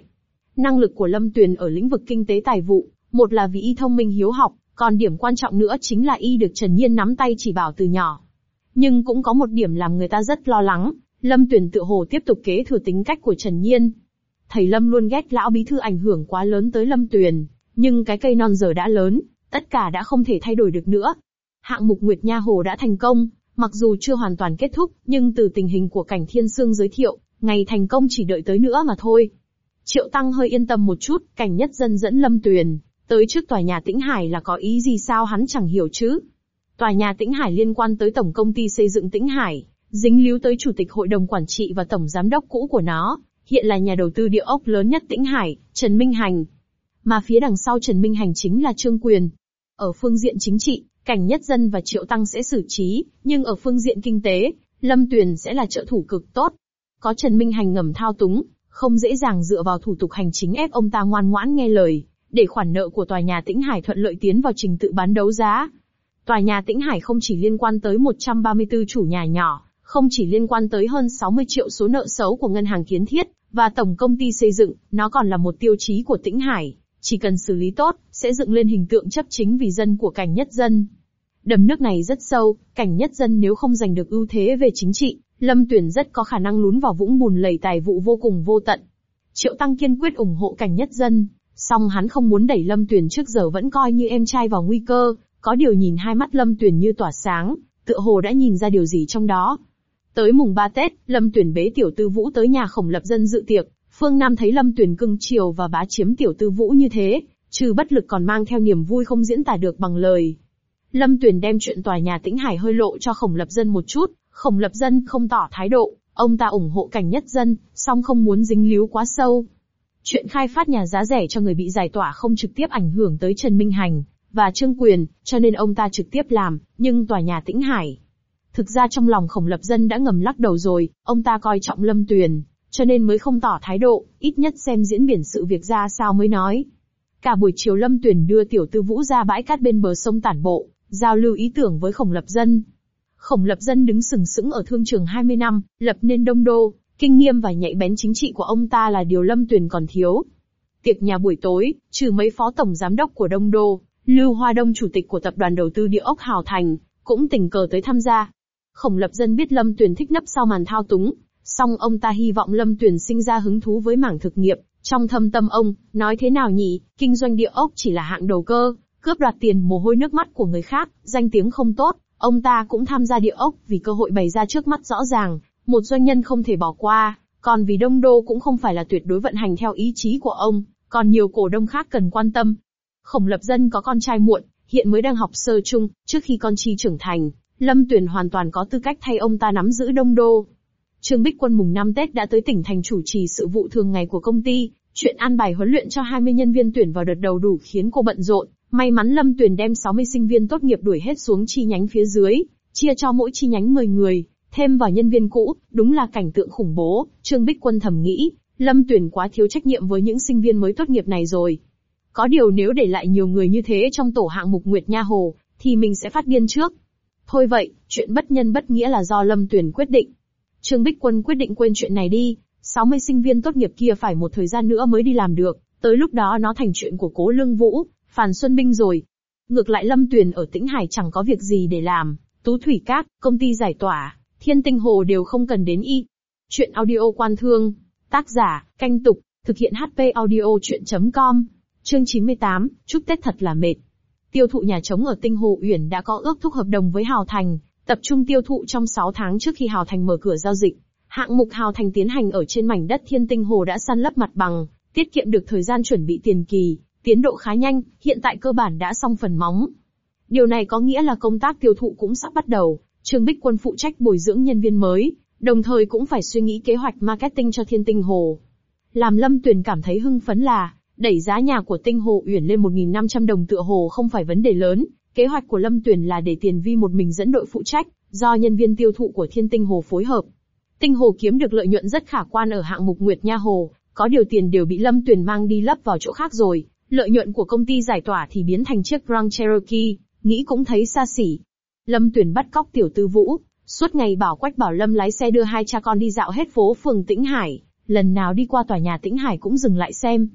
Năng lực của Lâm Tuyền ở lĩnh vực kinh tế tài vụ, một là vì y thông minh hiếu học, còn điểm quan trọng nữa chính là y được Trần Nhiên nắm tay chỉ bảo từ nhỏ. Nhưng cũng có một điểm làm người ta rất lo lắng, Lâm Tuyền tự hồ tiếp tục kế thừa tính cách của Trần Nhiên. Thầy Lâm luôn ghét lão bí thư ảnh hưởng quá lớn tới Lâm Tuyền, nhưng cái cây non giờ đã lớn, tất cả đã không thể thay đổi được nữa. Hạng mục Nguyệt Nha Hồ đã thành công, mặc dù chưa hoàn toàn kết thúc, nhưng từ tình hình của Cảnh Thiên Sương giới thiệu, ngày thành công chỉ đợi tới nữa mà thôi. Triệu Tăng hơi yên tâm một chút, Cảnh Nhất Dân dẫn Lâm Tuyền tới trước tòa nhà Tĩnh Hải là có ý gì sao hắn chẳng hiểu chứ. Tòa nhà Tĩnh Hải liên quan tới Tổng Công ty Xây dựng Tĩnh Hải, dính líu tới Chủ tịch Hội đồng Quản trị và Tổng Giám đốc cũ của nó, hiện là nhà đầu tư địa ốc lớn nhất Tĩnh Hải, Trần Minh Hành. Mà phía đằng sau Trần Minh Hành chính là Trương Quyền. Ở phương diện chính trị, Cảnh Nhất Dân và Triệu Tăng sẽ xử trí, nhưng ở phương diện kinh tế, Lâm Tuyền sẽ là trợ thủ cực tốt. Có Trần Minh Hành ngầm thao túng, không dễ dàng dựa vào thủ tục hành chính ép ông ta ngoan ngoãn nghe lời, để khoản nợ của tòa nhà Tĩnh Hải thuận lợi tiến vào trình tự bán đấu giá. Tòa nhà Tĩnh Hải không chỉ liên quan tới một trăm ba mươi tư chủ nhà nhỏ, không chỉ liên quan tới hơn sáu mươi triệu số nợ xấu của ngân hàng Kiến Thiết và Tổng Công ty Xây dựng, nó còn là một tiêu chí của Tĩnh Hải, chỉ cần xử lý tốt, sẽ dựng lên hình tượng chấp chính vì dân của Cảnh Nhất Dân. Đầm nước này rất sâu, Cảnh Nhất Dân nếu không giành được ưu thế về chính trị, Lâm Tuyền rất có khả năng lún vào vũng bùn lầy tài vụ vô cùng vô tận. Triệu Tăng kiên quyết ủng hộ Cảnh Nhất Dân, song hắn không muốn đẩy Lâm Tuyền trước giờ vẫn coi như em trai vào nguy cơ, có điều nhìn hai mắt Lâm Tuyền như tỏa sáng, tựa hồ đã nhìn ra điều gì trong đó. Tới mùng ba Tết, Lâm Tuyền bế Tiểu Tư Vũ tới nhà Khổng Lập Dân dự tiệc, Phương Nam thấy Lâm Tuyền cưng chiều và bá chiếm Tiểu Tư Vũ như thế, trừ bất lực còn mang theo niềm vui không diễn tả được bằng lời. Lâm Tuyền đem chuyện tòa nhà Tĩnh Hải hơi lộ cho Khổng Lập Dân một chút, Khổng Lập Dân không tỏ thái độ, ông ta ủng hộ Cảnh Nhất Dân, song không muốn dính líu quá sâu. Chuyện khai phát nhà giá rẻ cho người bị giải tỏa không trực tiếp ảnh hưởng tới Trần Minh Hành và Trương Quyền, cho nên ông ta trực tiếp làm, nhưng tòa nhà Tĩnh Hải. Thực ra trong lòng Khổng Lập Dân đã ngầm lắc đầu rồi, ông ta coi trọng Lâm Tuyền, cho nên mới không tỏ thái độ, ít nhất xem diễn biển sự việc ra sao mới nói. Cả buổi chiều Lâm Tuyền đưa Tiểu Tư Vũ ra bãi cát bên bờ sông tản bộ, giao lưu ý tưởng với Khổng Lập Dân. Khổng Lập Dân đứng sừng sững ở thương trường hai mươi năm, lập nên Đông Đô, kinh nghiệm và nhạy bén chính trị của ông ta là điều Lâm Tuyền còn thiếu. Tiệc nhà buổi tối, trừ mấy phó tổng giám đốc của Đông Đô, Lưu Hoa Đông chủ tịch của tập đoàn đầu tư địa ốc Hào Thành, cũng tình cờ tới tham gia. Khổng Lập Dân biết Lâm Tuyền thích nấp sau màn thao túng, song ông ta hy vọng Lâm Tuyền sinh ra hứng thú với mảng thực nghiệp. Trong thâm tâm ông, nói thế nào nhỉ, kinh doanh địa ốc chỉ là hạng đầu cơ, cướp đoạt tiền mồ hôi nước mắt của người khác, danh tiếng không tốt, ông ta cũng tham gia địa ốc vì cơ hội bày ra trước mắt rõ ràng, một doanh nhân không thể bỏ qua, còn vì Đông Đô cũng không phải là tuyệt đối vận hành theo ý chí của ông, còn nhiều cổ đông khác cần quan tâm. Khổng Lập Dân có con trai muộn, hiện mới đang học sơ chung, trước khi con Chi trưởng thành, Lâm Tuyền hoàn toàn có tư cách thay ông ta nắm giữ Đông Đô. Trương Bích Quân mùng năm Tết đã tới tỉnh thành chủ trì sự vụ thường ngày của công ty, chuyện an bài huấn luyện cho hai mươi nhân viên tuyển vào đợt đầu đủ khiến cô bận rộn, may mắn Lâm Tuyền đem sáu mươi sinh viên tốt nghiệp đuổi hết xuống chi nhánh phía dưới, chia cho mỗi chi nhánh mười người, thêm vào nhân viên cũ, đúng là cảnh tượng khủng bố. Trương Bích Quân thầm nghĩ, Lâm Tuyền quá thiếu trách nhiệm với những sinh viên mới tốt nghiệp này rồi. Có điều nếu để lại nhiều người như thế trong tổ hạng mục Nguyệt Nha Hồ, thì mình sẽ phát điên trước. Thôi vậy, chuyện bất nhân bất nghĩa là do Lâm Tuyền quyết định. Trương Bích Quân quyết định quên chuyện này đi, sáu mươi sinh viên tốt nghiệp kia phải một thời gian nữa mới đi làm được, tới lúc đó nó thành chuyện của Cố Lương Vũ, Phan Xuân Binh rồi. Ngược lại Lâm Tuyền ở Tĩnh Hải chẳng có việc gì để làm, Tú Thủy Cát, công ty giải tỏa, Thiên Tinh Hồ đều không cần đến y. Chuyện audio quan thương, tác giả, Canh Tục, thực hiện hát pê audio chuyện chấm com, chương chín mươi tám, chúc Tết thật là mệt. Tiêu thụ nhà trống ở Tinh Hồ Uyển đã có ước thúc hợp đồng với Hào Thành, tập trung tiêu thụ trong sáu tháng trước khi Hào Thành mở cửa giao dịch. Hạng mục Hào Thành tiến hành ở trên mảnh đất Thiên Tinh Hồ đã san lấp mặt bằng, tiết kiệm được thời gian chuẩn bị tiền kỳ, tiến độ khá nhanh, hiện tại cơ bản đã xong phần móng. Điều này có nghĩa là công tác tiêu thụ cũng sắp bắt đầu, Trương Bích Quân phụ trách bồi dưỡng nhân viên mới, đồng thời cũng phải suy nghĩ kế hoạch marketing cho Thiên Tinh Hồ. Làm Lâm Tuyền cảm thấy hưng phấn là, đẩy giá nhà của Tinh Hồ Uyển lên một nghìn năm trăm đồng tựa hồ không phải vấn đề lớn, kế hoạch của Lâm Tuyền là để Tiền Vi một mình dẫn đội phụ trách, do nhân viên tiêu thụ của Thiên Tinh Hồ phối hợp. Tinh Hồ kiếm được lợi nhuận rất khả quan ở hạng mục Nguyệt Nha Hồ, có điều tiền đều bị Lâm Tuyền mang đi lấp vào chỗ khác rồi, lợi nhuận của công ty giải tỏa thì biến thành chiếc Grand Cherokee, nghĩ cũng thấy xa xỉ. Lâm Tuyền bắt cóc Tiểu Tư Vũ, suốt ngày bảo Quách Bảo Lâm lái xe đưa hai cha con đi dạo hết phố phường Tĩnh Hải, lần nào đi qua tòa nhà Tĩnh Hải cũng dừng lại xem.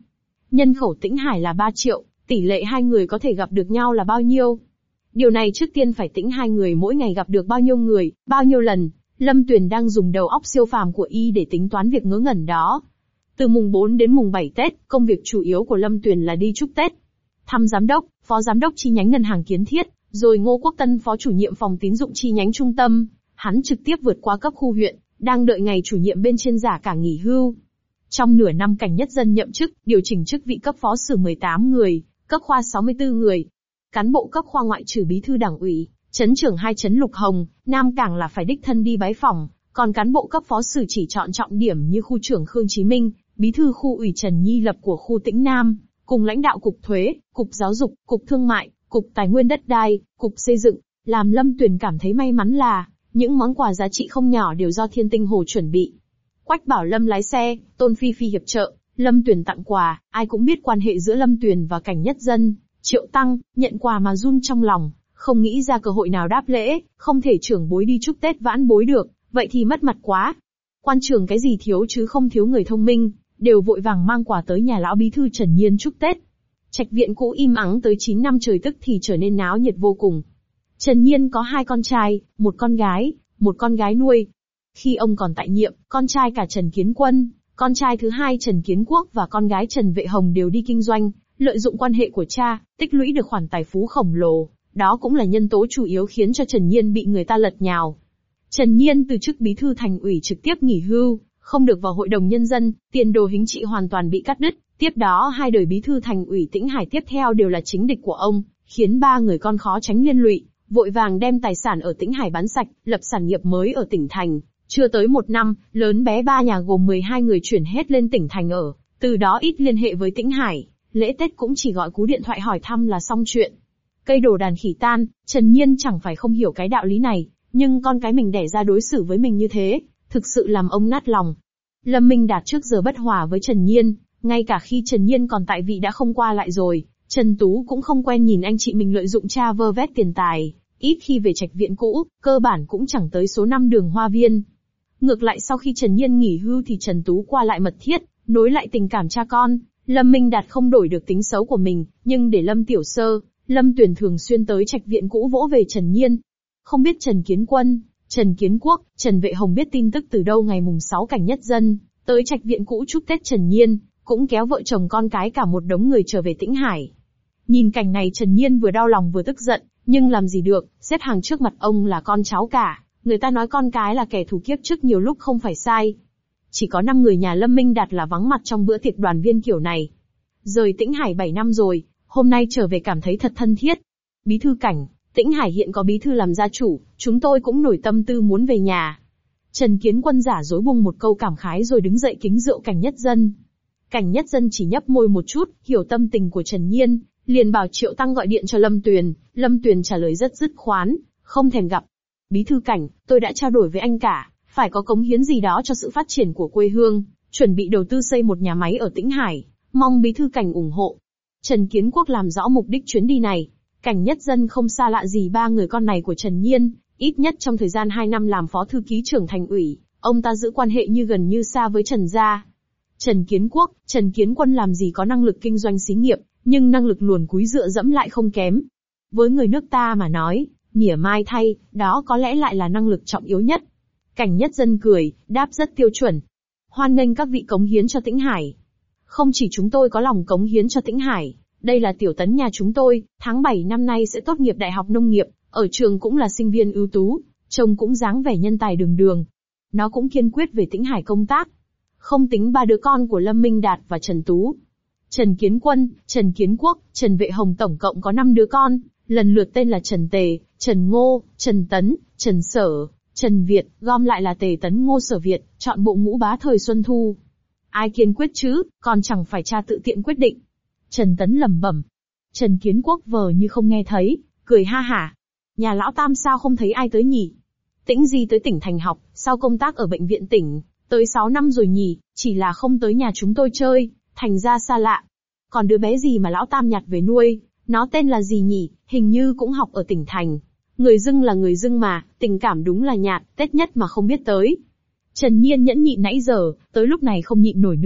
nhân khẩu Tĩnh Hải là ba triệu, tỷ lệ hai người có thể gặp được nhau là bao nhiêu? Điều này trước tiên phải tính hai người mỗi ngày gặp được bao nhiêu người, bao nhiêu lần. Lâm Tuyền đang dùng đầu óc siêu phàm của y để tính toán việc ngớ ngẩn đó. Từ mùng bốn đến mùng bảy Tết, công việc chủ yếu của Lâm Tuyền là đi chúc Tết. Thăm giám đốc, phó giám đốc chi nhánh ngân hàng Kiến Thiết, rồi Ngô Quốc Tân phó chủ nhiệm phòng tín dụng chi nhánh trung tâm. Hắn trực tiếp vượt qua cấp khu huyện, đang đợi ngày chủ nhiệm bên trên giả cả nghỉ hưu. Trong nửa năm Cảnh Nhất Dân nhậm chức, điều chỉnh chức vị cấp phó sử mười tám người, cấp khoa sáu mươi tư người. Cán bộ cấp khoa ngoại trừ bí thư đảng ủy, trấn trưởng hai trấn Lục Hồng, Nam Cảng là phải đích thân đi bái phỏng, còn cán bộ cấp phó sử chỉ chọn trọng điểm như khu trưởng Khương Chí Minh, bí thư khu ủy Trần Nhi Lập của khu Tĩnh Nam, cùng lãnh đạo cục thuế, cục giáo dục, cục thương mại, cục tài nguyên đất đai, cục xây dựng. Làm Lâm Tuyền cảm thấy may mắn là, những món quà giá trị không nhỏ đều do Thiên Tinh Hồ chuẩn bị. Quách Bảo Lâm lái xe, Tôn Phi Phi hiệp trợ, Lâm Tuyền tặng quà, ai cũng biết quan hệ giữa Lâm Tuyền và Cảnh Nhất Dân. Triệu Tăng, nhận quà mà run trong lòng, không nghĩ ra cơ hội nào đáp lễ, không thể trưởng bối đi chúc Tết vãn bối được, vậy thì mất mặt quá. Quan trường cái gì thiếu chứ không thiếu người thông minh, đều vội vàng mang quà tới nhà lão bí thư Trần Nhiên chúc Tết. Trạch viện cũ im ắng tới chín năm trời tức thì trở nên náo nhiệt vô cùng. Trần Nhiên có hai con trai, một con gái, một con gái nuôi. Khi ông còn tại nhiệm, con trai cả Trần Kiến Quân, con trai thứ hai Trần Kiến Quốc và con gái Trần Vệ Hồng đều đi kinh doanh, lợi dụng quan hệ của cha, tích lũy được khoản tài phú khổng lồ. Đó cũng là nhân tố chủ yếu khiến cho Trần Nhiên bị người ta lật nhào. Trần Nhiên từ chức bí thư thành ủy trực tiếp nghỉ hưu, không được vào hội đồng nhân dân, tiền đồ chính trị hoàn toàn bị cắt đứt. Tiếp đó hai đời bí thư thành ủy Tĩnh Hải tiếp theo đều là chính địch của ông, khiến ba người con khó tránh liên lụy, vội vàng đem tài sản ở Tĩnh Hải bán sạch, lập sản nghiệp mới ở tỉnh thành. Chưa tới một năm, lớn bé ba nhà gồm mười hai người chuyển hết lên tỉnh thành ở, từ đó ít liên hệ với Tĩnh Hải, lễ Tết cũng chỉ gọi cú điện thoại hỏi thăm là xong chuyện. Cây đổ đàn khỉ tan, Trần Nhiên chẳng phải không hiểu cái đạo lý này, nhưng con cái mình đẻ ra đối xử với mình như thế, thực sự làm ông nát lòng. Lâm Minh Đạt trước giờ bất hòa với Trần Nhiên, ngay cả khi Trần Nhiên còn tại vị đã không qua lại rồi, Trần Tú cũng không quen nhìn anh chị mình lợi dụng cha vơ vét tiền tài, ít khi về trạch viện cũ, cơ bản cũng chẳng tới số năm đường Hoa Viên. Ngược lại sau khi Trần Nhiên nghỉ hưu thì Trần Tú qua lại mật thiết, nối lại tình cảm cha con. Lâm Minh Đạt không đổi được tính xấu của mình, nhưng để Lâm Tiểu Sơ, Lâm Tuyền thường xuyên tới trạch viện cũ vỗ về Trần Nhiên. Không biết Trần Kiến Quân, Trần Kiến Quốc, Trần Vệ Hồng biết tin tức từ đâu ngày mùng sáu Cảnh Nhất Dân, tới trạch viện cũ chúc Tết Trần Nhiên, cũng kéo vợ chồng con cái cả một đống người trở về Tĩnh Hải. Nhìn cảnh này Trần Nhiên vừa đau lòng vừa tức giận, nhưng làm gì được, xếp hàng trước mặt ông là con cháu cả, người ta nói con cái là kẻ thù kiếp trước nhiều lúc không phải sai. Chỉ có năm người nhà Lâm Minh Đạt là vắng mặt trong bữa tiệc đoàn viên kiểu này. Rời Tĩnh Hải bảy năm rồi, hôm nay trở về cảm thấy thật thân thiết. Bí thư Cảnh, Tĩnh Hải hiện có bí thư làm gia chủ, chúng tôi cũng nổi tâm tư muốn về nhà. Trần Kiến Quân giả dối bung một câu cảm khái rồi đứng dậy kính rượu Cảnh Nhất Dân. Cảnh Nhất Dân chỉ nhấp môi một chút, hiểu tâm tình của Trần Nhiên, liền bảo Triệu Tăng gọi điện cho Lâm Tuyền. Lâm Tuyền trả lời rất dứt khoán, không thèm gặp. Bí thư Cảnh, tôi đã trao đổi với anh cả, phải có cống hiến gì đó cho sự phát triển của quê hương, chuẩn bị đầu tư xây một nhà máy ở Tĩnh Hải, mong bí thư Cảnh ủng hộ. Trần Kiến Quốc làm rõ mục đích chuyến đi này. Cảnh Nhất Dân không xa lạ gì ba người con này của Trần Nhiên, ít nhất trong thời gian hai năm làm phó thư ký trưởng thành ủy, ông ta giữ quan hệ như gần như xa với Trần gia. Trần Kiến Quốc, Trần Kiến Quân làm gì có năng lực kinh doanh xí nghiệp, nhưng năng lực luồn cúi dựa dẫm lại không kém. Với người nước ta mà nói, mỉa mai thay, đó có lẽ lại là năng lực trọng yếu nhất. Cảnh Nhất Dân cười, đáp rất tiêu chuẩn. Hoan nghênh các vị cống hiến cho Tĩnh Hải. Không chỉ chúng tôi có lòng cống hiến cho Tĩnh Hải, đây là tiểu tấn nhà chúng tôi, tháng bảy năm nay sẽ tốt nghiệp Đại học Nông nghiệp, ở trường cũng là sinh viên ưu tú, trông cũng dáng vẻ nhân tài đường đường. Nó cũng kiên quyết về Tĩnh Hải công tác. Không tính ba đứa con của Lâm Minh Đạt và Trần Tú. Trần Kiến Quân, Trần Kiến Quốc, Trần Vệ Hồng tổng cộng có năm đứa con, lần lượt tên là Trần Tề, Trần Ngô, Trần Tấn, Trần Sở, Trần Việt, gom lại là Tề Tấn Ngô Sở Việt, chọn bộ ngũ bá thời Xuân Thu. Ai kiên quyết chứ, còn chẳng phải cha tự tiện quyết định. Trần Tấn lẩm bẩm. Trần Kiến Quốc vờ như không nghe thấy, cười ha hả. Nhà lão Tam sao không thấy ai tới nhỉ? Tĩnh Di tới tỉnh thành học, sau công tác ở bệnh viện tỉnh, tới sáu năm rồi nhỉ, chỉ là không tới nhà chúng tôi chơi, thành ra xa lạ. Còn đứa bé gì mà lão Tam nhặt về nuôi, nó tên là gì nhỉ, hình như cũng học ở tỉnh thành. Người dưng là người dưng mà, tình cảm đúng là nhạt, Tết nhất mà không biết tới. Trần Nhiên nhẫn nhịn nãy giờ, tới lúc này không nhịn nổi nữa,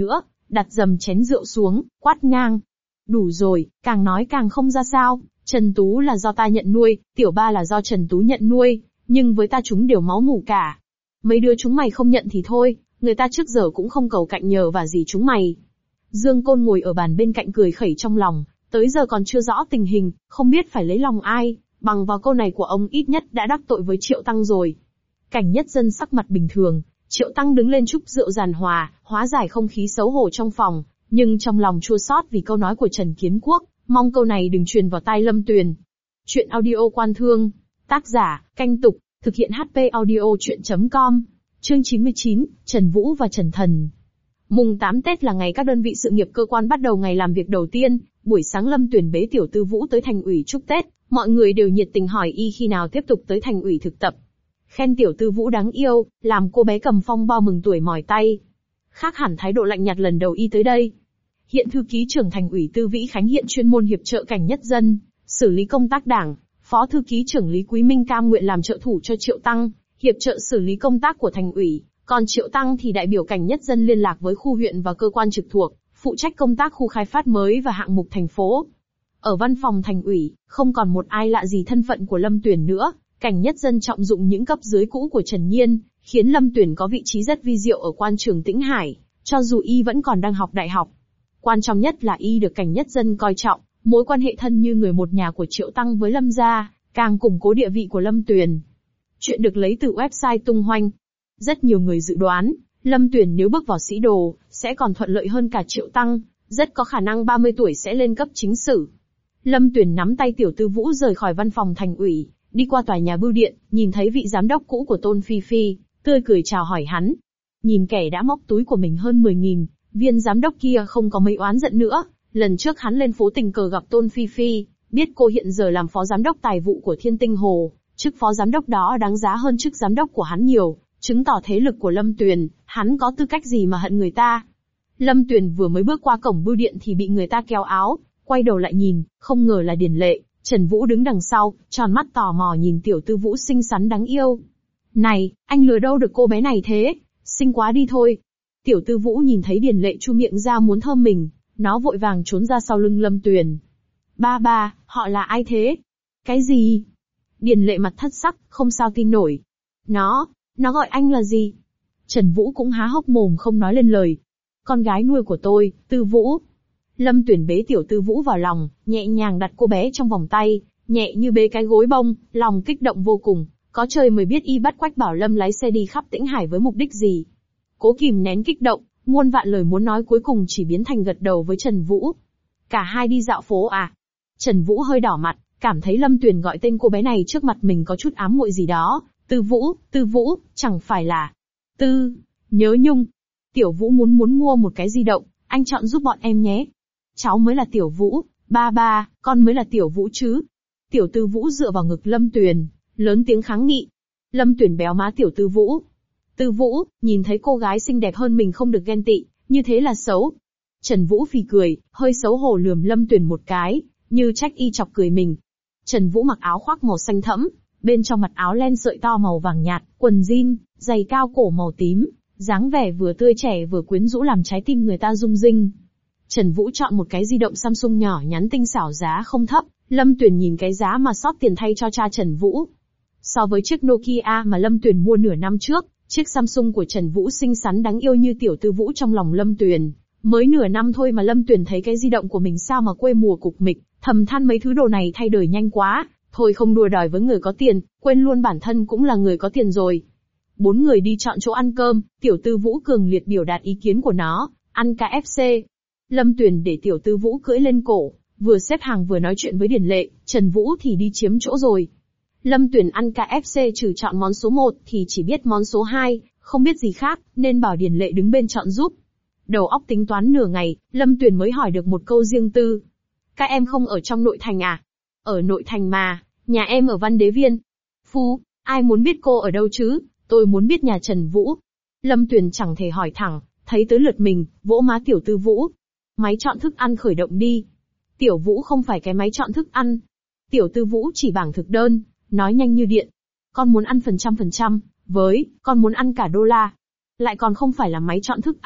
đặt dầm chén rượu xuống, quát ngang. Đủ rồi, càng nói càng không ra sao, Trần Tú là do ta nhận nuôi, tiểu ba là do Trần Tú nhận nuôi, nhưng với ta chúng đều máu mủ cả. Mấy đứa chúng mày không nhận thì thôi, người ta trước giờ cũng không cầu cạnh nhờ và gì chúng mày. Dương Côn ngồi ở bàn bên cạnh cười khẩy trong lòng, tới giờ còn chưa rõ tình hình, không biết phải lấy lòng ai, bằng vào câu này của ông ít nhất đã đắc tội với Triệu Tăng rồi. Cảnh Nhất Dân sắc mặt bình thường, Triệu Tăng đứng lên chúc rượu giàn hòa, hóa giải không khí xấu hổ trong phòng, nhưng trong lòng chua xót vì câu nói của Trần Kiến Quốc, mong câu này đừng truyền vào tai Lâm Tuyền. Chuyện audio Quan Thương, tác giả, Canh Tục, thực hiện hát pê audio chuyện chấm com, chương chín mươi chín, Trần Vũ và Trần Thần. Mùng tám Tết là ngày các đơn vị sự nghiệp cơ quan bắt đầu ngày làm việc đầu tiên, buổi sáng Lâm Tuyền bế Tiểu Tư Vũ tới thành ủy chúc Tết, mọi người đều nhiệt tình hỏi y khi nào tiếp tục tới thành ủy thực tập. Khen Tiểu Tư Vũ đáng yêu, làm cô bé cầm phong bao mừng tuổi mỏi tay. Khác hẳn thái độ lạnh nhạt lần đầu y tới đây. Hiện thư ký trưởng thành ủy Tư Vĩ Khánh hiện chuyên môn hiệp trợ Cảnh Nhất Dân, xử lý công tác đảng, phó thư ký trưởng Lý Quý Minh cam nguyện làm trợ thủ cho Triệu Tăng, hiệp trợ xử lý công tác của thành ủy, còn Triệu Tăng thì đại biểu Cảnh Nhất Dân liên lạc với khu huyện và cơ quan trực thuộc, phụ trách công tác khu khai phát mới và hạng mục thành phố. Ở văn phòng thành ủy, không còn một ai lạ gì thân phận của Lâm Tuyền nữa, Cảnh Nhất Dân trọng dụng những cấp dưới cũ của Trần Nhiên, khiến Lâm Tuyền có vị trí rất vi diệu ở quan trường Tĩnh Hải, cho dù y vẫn còn đang học đại học. Quan trọng nhất là y được Cảnh Nhất Dân coi trọng, mối quan hệ thân như người một nhà của Triệu Tăng với Lâm gia, càng củng cố địa vị của Lâm Tuyền. Chuyện được lấy từ website Tung Hoành. Rất nhiều người dự đoán, Lâm Tuyền nếu bước vào sĩ đồ, sẽ còn thuận lợi hơn cả Triệu Tăng, rất có khả năng ba mươi tuổi sẽ lên cấp chính sử. Lâm Tuyền nắm tay Tiểu Tư Vũ rời khỏi văn phòng thành ủy, đi qua tòa nhà bưu điện, nhìn thấy vị giám đốc cũ của Tôn Phi Phi, tươi cười chào hỏi hắn. Nhìn kẻ đã móc túi của mình hơn mười nghìn, viên giám đốc kia không có mấy oán giận nữa, lần trước hắn lên phố tình cờ gặp Tôn Phi Phi, biết cô hiện giờ làm phó giám đốc tài vụ của Thiên Tinh Hồ, chức phó giám đốc đó đáng giá hơn chức giám đốc của hắn nhiều, chứng tỏ thế lực của Lâm Tuyền, hắn có tư cách gì mà hận người ta. Lâm Tuyền vừa mới bước qua cổng bưu điện thì bị người ta kéo áo, quay đầu lại nhìn, không ngờ là Điền Lệ, Trần Vũ đứng đằng sau, tròn mắt tò mò nhìn Tiểu Tư Vũ xinh xắn đáng yêu. Này, anh lừa đâu được cô bé này thế, xinh quá đi thôi. Tiểu Tư Vũ nhìn thấy Điền Lệ chu miệng ra muốn thơm mình, nó vội vàng trốn ra sau lưng Lâm Tuyền. Ba ba, họ là ai thế? Cái gì? Điền Lệ mặt thất sắc, không sao tin nổi. Nó, nó gọi anh là gì? Trần Vũ cũng há hốc mồm không nói lên lời. Con gái nuôi của tôi, Tư Vũ. Lâm Tuyền bế Tiểu Tư Vũ vào lòng, nhẹ nhàng đặt cô bé trong vòng tay, nhẹ như bế cái gối bông, lòng kích động vô cùng. Có trời mới biết y bắt Quách Bảo Lâm lái xe đi khắp Tĩnh Hải với mục đích gì. Cố kìm nén kích động, muôn vạn lời muốn nói cuối cùng chỉ biến thành gật đầu với Trần Vũ. Cả hai đi dạo phố à? Trần Vũ hơi đỏ mặt, cảm thấy Lâm Tuyền gọi tên cô bé này trước mặt mình có chút ám muội gì đó. Tư Vũ, Tư Vũ, chẳng phải là Tư, Nhớ Nhung. Tiểu Vũ muốn muốn mua một cái di động, anh chọn giúp bọn em nhé. Cháu mới là Tiểu Vũ, ba ba, con mới là Tiểu Vũ chứ. Tiểu Tư Vũ dựa vào ngực Lâm Tuyền, lớn tiếng kháng nghị. Lâm Tuyền béo má Tiểu Tư Vũ. Tư Vũ, nhìn thấy cô gái xinh đẹp hơn mình không được ghen tị, như thế là xấu. Trần Vũ phì cười, hơi xấu hổ lườm Lâm Tuyền một cái, như trách y chọc cười mình. Trần Vũ mặc áo khoác màu xanh thẫm, bên trong mặt áo len sợi to màu vàng nhạt, quần jean, giày cao cổ màu tím, dáng vẻ vừa tươi trẻ vừa quyến rũ làm trái tim người ta rung rinh. Trần Vũ chọn một cái di động Samsung nhỏ nhắn tinh xảo giá không thấp, Lâm Tuyền nhìn cái giá mà xót tiền thay cho cha Trần Vũ. So với chiếc Nokia mà Lâm Tuyền mua nửa năm trước, chiếc Samsung của Trần Vũ xinh xắn đáng yêu như Tiểu Tư Vũ trong lòng Lâm Tuyền. Mới nửa năm thôi mà Lâm Tuyền thấy cái di động của mình sao mà quê mùa cục mịch, thầm than mấy thứ đồ này thay đổi nhanh quá, thôi không đùa đòi với người có tiền, quên luôn bản thân cũng là người có tiền rồi. Bốn người đi chọn chỗ ăn cơm, Tiểu Tư Vũ cường liệt biểu đạt ý kiến của nó, ăn ca ép xê. Lâm Tuyền để Tiểu Tư Vũ cưỡi lên cổ, vừa xếp hàng vừa nói chuyện với Điền Lệ, Trần Vũ thì đi chiếm chỗ rồi. Lâm Tuyền ăn ca ép xê trừ chọn món số một thì chỉ biết món số hai, không biết gì khác, nên bảo Điền Lệ đứng bên chọn giúp. Đầu óc tính toán nửa ngày, Lâm Tuyền mới hỏi được một câu riêng tư. Các em không ở trong nội thành à? Ở nội thành mà, nhà em ở Văn Đế Viên. Phu, ai muốn biết cô ở đâu chứ, tôi muốn biết nhà Trần Vũ. Lâm Tuyền chẳng thể hỏi thẳng, thấy tới lượt mình, vỗ má Tiểu Tư Vũ. Máy chọn thức ăn khởi động đi. Tiểu Vũ không phải cái máy chọn thức ăn. Tiểu Tư Vũ chỉ bảng thực đơn, nói nhanh như điện. Con muốn ăn phần trăm phần trăm, với, con muốn ăn cả đô la. Lại còn không phải là máy chọn thức ăn,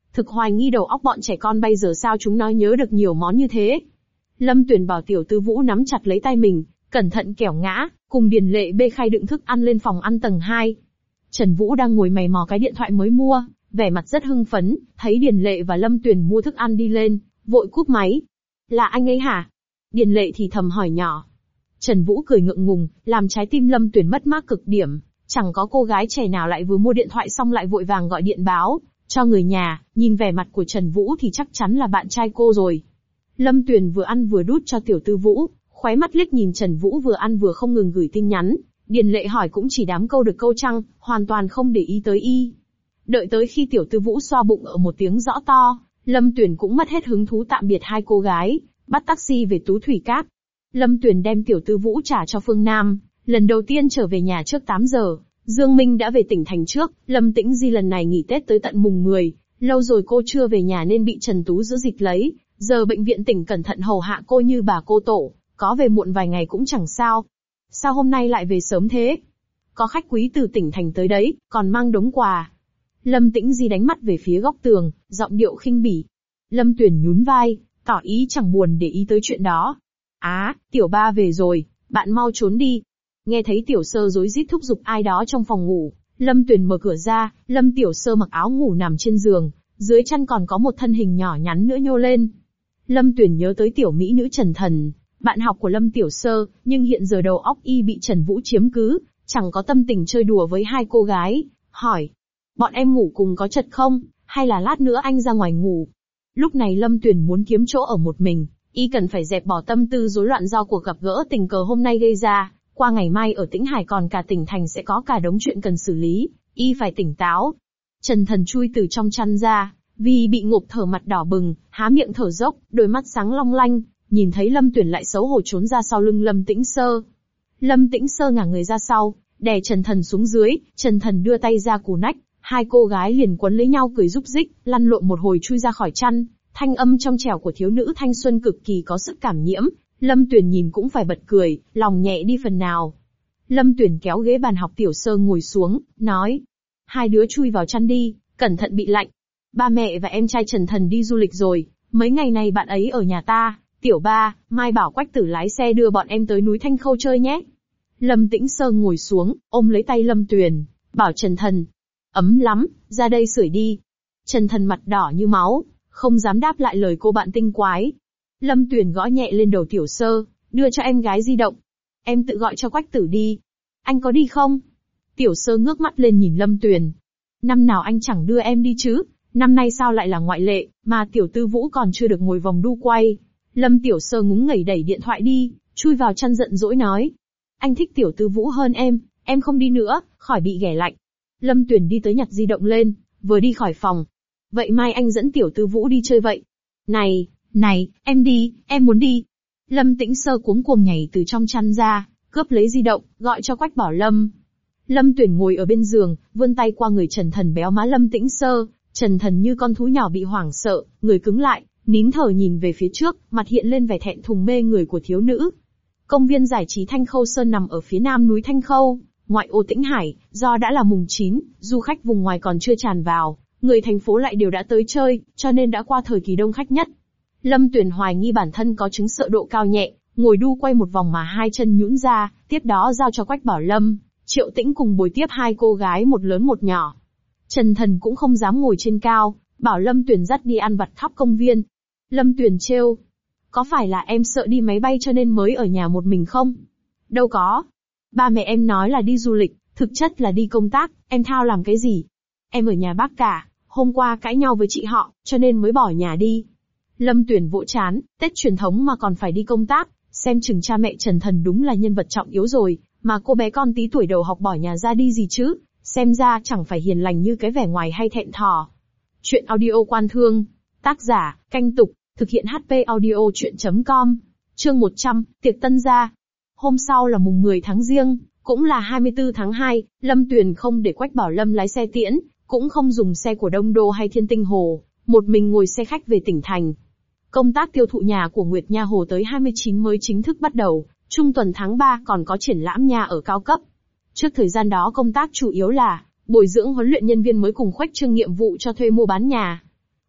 thực hoài nghi đầu óc bọn trẻ con bây giờ sao chúng nó nhớ được nhiều món như thế. Lâm Tuyền bảo Tiểu Tư Vũ nắm chặt lấy tay mình, cẩn thận kẻo ngã, cùng Điền Lệ bê khay đựng thức ăn lên phòng ăn tầng hai. Trần Vũ đang ngồi mày mò cái điện thoại mới mua, vẻ mặt rất hưng phấn, thấy Điền Lệ và Lâm Tuyền mua thức ăn đi lên, vội cúp máy. Là anh ấy hả? Điền Lệ thì thầm hỏi nhỏ. Trần Vũ cười ngượng ngùng, làm trái tim Lâm Tuyền mất mát cực điểm, chẳng có cô gái trẻ nào lại vừa mua điện thoại xong lại vội vàng gọi điện báo cho người nhà, nhìn vẻ mặt của Trần Vũ thì chắc chắn là bạn trai cô rồi. Lâm Tuyền vừa ăn vừa đút cho Tiểu Tư Vũ, khóe mắt liếc nhìn Trần Vũ vừa ăn vừa không ngừng gửi tin nhắn. Điền Lệ hỏi cũng chỉ đám câu được câu trăng, hoàn toàn không để ý tới y. Đợi tới khi Tiểu Tư Vũ xoa bụng ở một tiếng rõ to, Lâm Tuyền cũng mất hết hứng thú tạm biệt hai cô gái, bắt taxi về Tú Thủy Cát. Lâm Tuyền đem Tiểu Tư Vũ trả cho Phương Nam, lần đầu tiên trở về nhà trước tám giờ. Dương Minh đã về tỉnh thành trước, Lâm Tĩnh Di lần này nghỉ Tết tới tận mùng mười, lâu rồi cô chưa về nhà nên bị Trần Tú giữ dịch lấy, giờ bệnh viện tỉnh cẩn thận hầu hạ cô như bà cô tổ, có về muộn vài ngày cũng chẳng sao. Sao hôm nay lại về sớm thế? Có khách quý từ tỉnh thành tới đấy, còn mang đống quà. Lâm Tĩnh Di đánh mắt về phía góc tường, giọng điệu khinh bỉ. Lâm Tuyền nhún vai, tỏ ý chẳng buồn để ý tới chuyện đó. Á, Tiểu Ba về rồi, bạn mau trốn đi. Nghe thấy Tiểu Sơ rối rít thúc giục ai đó trong phòng ngủ, Lâm Tuyền mở cửa ra, Lâm Tiểu Sơ mặc áo ngủ nằm trên giường, dưới chân còn có một thân hình nhỏ nhắn nữa nhô lên. Lâm Tuyền nhớ tới tiểu mỹ nữ Trần Thần, bạn học của Lâm Tiểu Sơ, nhưng hiện giờ đầu óc y bị Trần Vũ chiếm cứ, chẳng có tâm tình chơi đùa với hai cô gái, hỏi. Bọn em ngủ cùng có chật không, hay là lát nữa anh ra ngoài ngủ? Lúc này Lâm Tuyền muốn kiếm chỗ ở một mình, y cần phải dẹp bỏ tâm tư rối loạn do cuộc gặp gỡ tình cờ hôm nay gây ra, qua ngày mai ở Tĩnh Hải còn cả tỉnh thành sẽ có cả đống chuyện cần xử lý, y phải tỉnh táo. Trần Thần chui từ trong chăn ra, vì bị ngộp thở mặt đỏ bừng, há miệng thở dốc, đôi mắt sáng long lanh, nhìn thấy Lâm Tuyền lại xấu hổ trốn ra sau lưng Lâm Tĩnh Sơ. Lâm Tĩnh Sơ ngả người ra sau, đè Trần Thần xuống dưới, Trần Thần đưa tay ra cù nách, hai cô gái liền quấn lấy nhau cười rúc rích, lăn lộn một hồi chui ra khỏi chăn, thanh âm trong trẻo của thiếu nữ thanh xuân cực kỳ có sức cảm nhiễm, Lâm Tuyền nhìn cũng phải bật cười, lòng nhẹ đi phần nào. Lâm Tuyền kéo ghế bàn học Tiểu Sơ ngồi xuống, nói: hai đứa chui vào chăn đi, cẩn thận bị lạnh. Ba mẹ và em trai Trần Thần đi du lịch rồi, mấy ngày này bạn ấy ở nhà ta. Tiểu Ba, mai bảo Quách Tử lái xe đưa bọn em tới núi Thanh Khâu chơi nhé. Lâm Tĩnh Sơ ngồi xuống, ôm lấy tay Lâm Tuyền, bảo Trần Thần: ấm lắm, ra đây sưởi đi. Trần Thần mặt đỏ như máu, không dám đáp lại lời cô bạn tinh quái. Lâm Tuyền gõ nhẹ lên đầu Tiểu Sơ, đưa cho em gái di động. Em tự gọi cho Quách Tử đi. Anh có đi không? Tiểu Sơ ngước mắt lên nhìn Lâm Tuyền. Năm nào anh chẳng đưa em đi chứ, năm nay sao lại là ngoại lệ, mà Tiểu Tư Vũ còn chưa được ngồi vòng đu quay. Lâm Tiểu Sơ ngúng ngẩy đẩy điện thoại đi, chui vào chăn giận dỗi nói: anh thích Tiểu Tư Vũ hơn em, em không đi nữa, khỏi bị ghẻ lạnh. Lâm Tuyền đi tới nhặt di động lên, vừa đi khỏi phòng. Vậy mai anh dẫn Tiểu Tư Vũ đi chơi vậy? Này, này, em đi, em muốn đi. Lâm Tĩnh Sơ cuống cuồng nhảy từ trong chăn ra, cướp lấy di động, gọi cho Quách Bảo Lâm. Lâm Tuyền ngồi ở bên giường, vươn tay qua người Trần Thần béo má Lâm Tĩnh Sơ. Trần Thần như con thú nhỏ bị hoảng sợ, người cứng lại, nín thở nhìn về phía trước, mặt hiện lên vẻ thẹn thùng mê người của thiếu nữ. Công viên giải trí Thanh Khâu Sơn nằm ở phía nam núi Thanh Khâu, ngoại ô Tĩnh Hải, do đã là mùng chín, du khách vùng ngoài còn chưa tràn vào, người thành phố lại đều đã tới chơi, cho nên đã qua thời kỳ đông khách nhất. Lâm Tuyền hoài nghi bản thân có chứng sợ độ cao nhẹ, ngồi đu quay một vòng mà hai chân nhũn ra, tiếp đó giao cho Quách Bảo Lâm, Triệu Tĩnh cùng bồi tiếp hai cô gái một lớn một nhỏ. Trần Thần cũng không dám ngồi trên cao, bảo Lâm Tuyền dắt đi ăn vặt khắp công viên. Lâm Tuyền trêu: có phải là em sợ đi máy bay cho nên mới ở nhà một mình không? Đâu có. Ba mẹ em nói là đi du lịch, thực chất là đi công tác, em thao làm cái gì? Em ở nhà bác cả, hôm qua cãi nhau với chị họ, cho nên mới bỏ nhà đi. Lâm Tuyền vỗ chán, Tết truyền thống mà còn phải đi công tác, xem chừng cha mẹ Trần Thần đúng là nhân vật trọng yếu rồi, mà cô bé con tí tuổi đầu học bỏ nhà ra đi gì chứ, xem ra chẳng phải hiền lành như cái vẻ ngoài hay thẹn thò. Chuyện audio Quan Thương, tác giả, Canh Tục, thực hiện hát pê audio chuyện chấm com, chương một trăm, tiệc tân gia. Hôm sau là mùng mười tháng Giêng, cũng là hai mươi tư tháng hai, Lâm Tuyền không để Quách Bảo Lâm lái xe tiễn, cũng không dùng xe của Đông Đô hay Thiên Tinh Hồ, một mình ngồi xe khách về tỉnh thành. Công tác tiêu thụ nhà của Nguyệt Nha Hồ tới hai mươi chín mới chính thức bắt đầu, trung tuần tháng ba còn có triển lãm nhà ở cao cấp. Trước thời gian đó công tác chủ yếu là bồi dưỡng huấn luyện nhân viên mới cùng khuếch trương nhiệm vụ cho thuê mua bán nhà.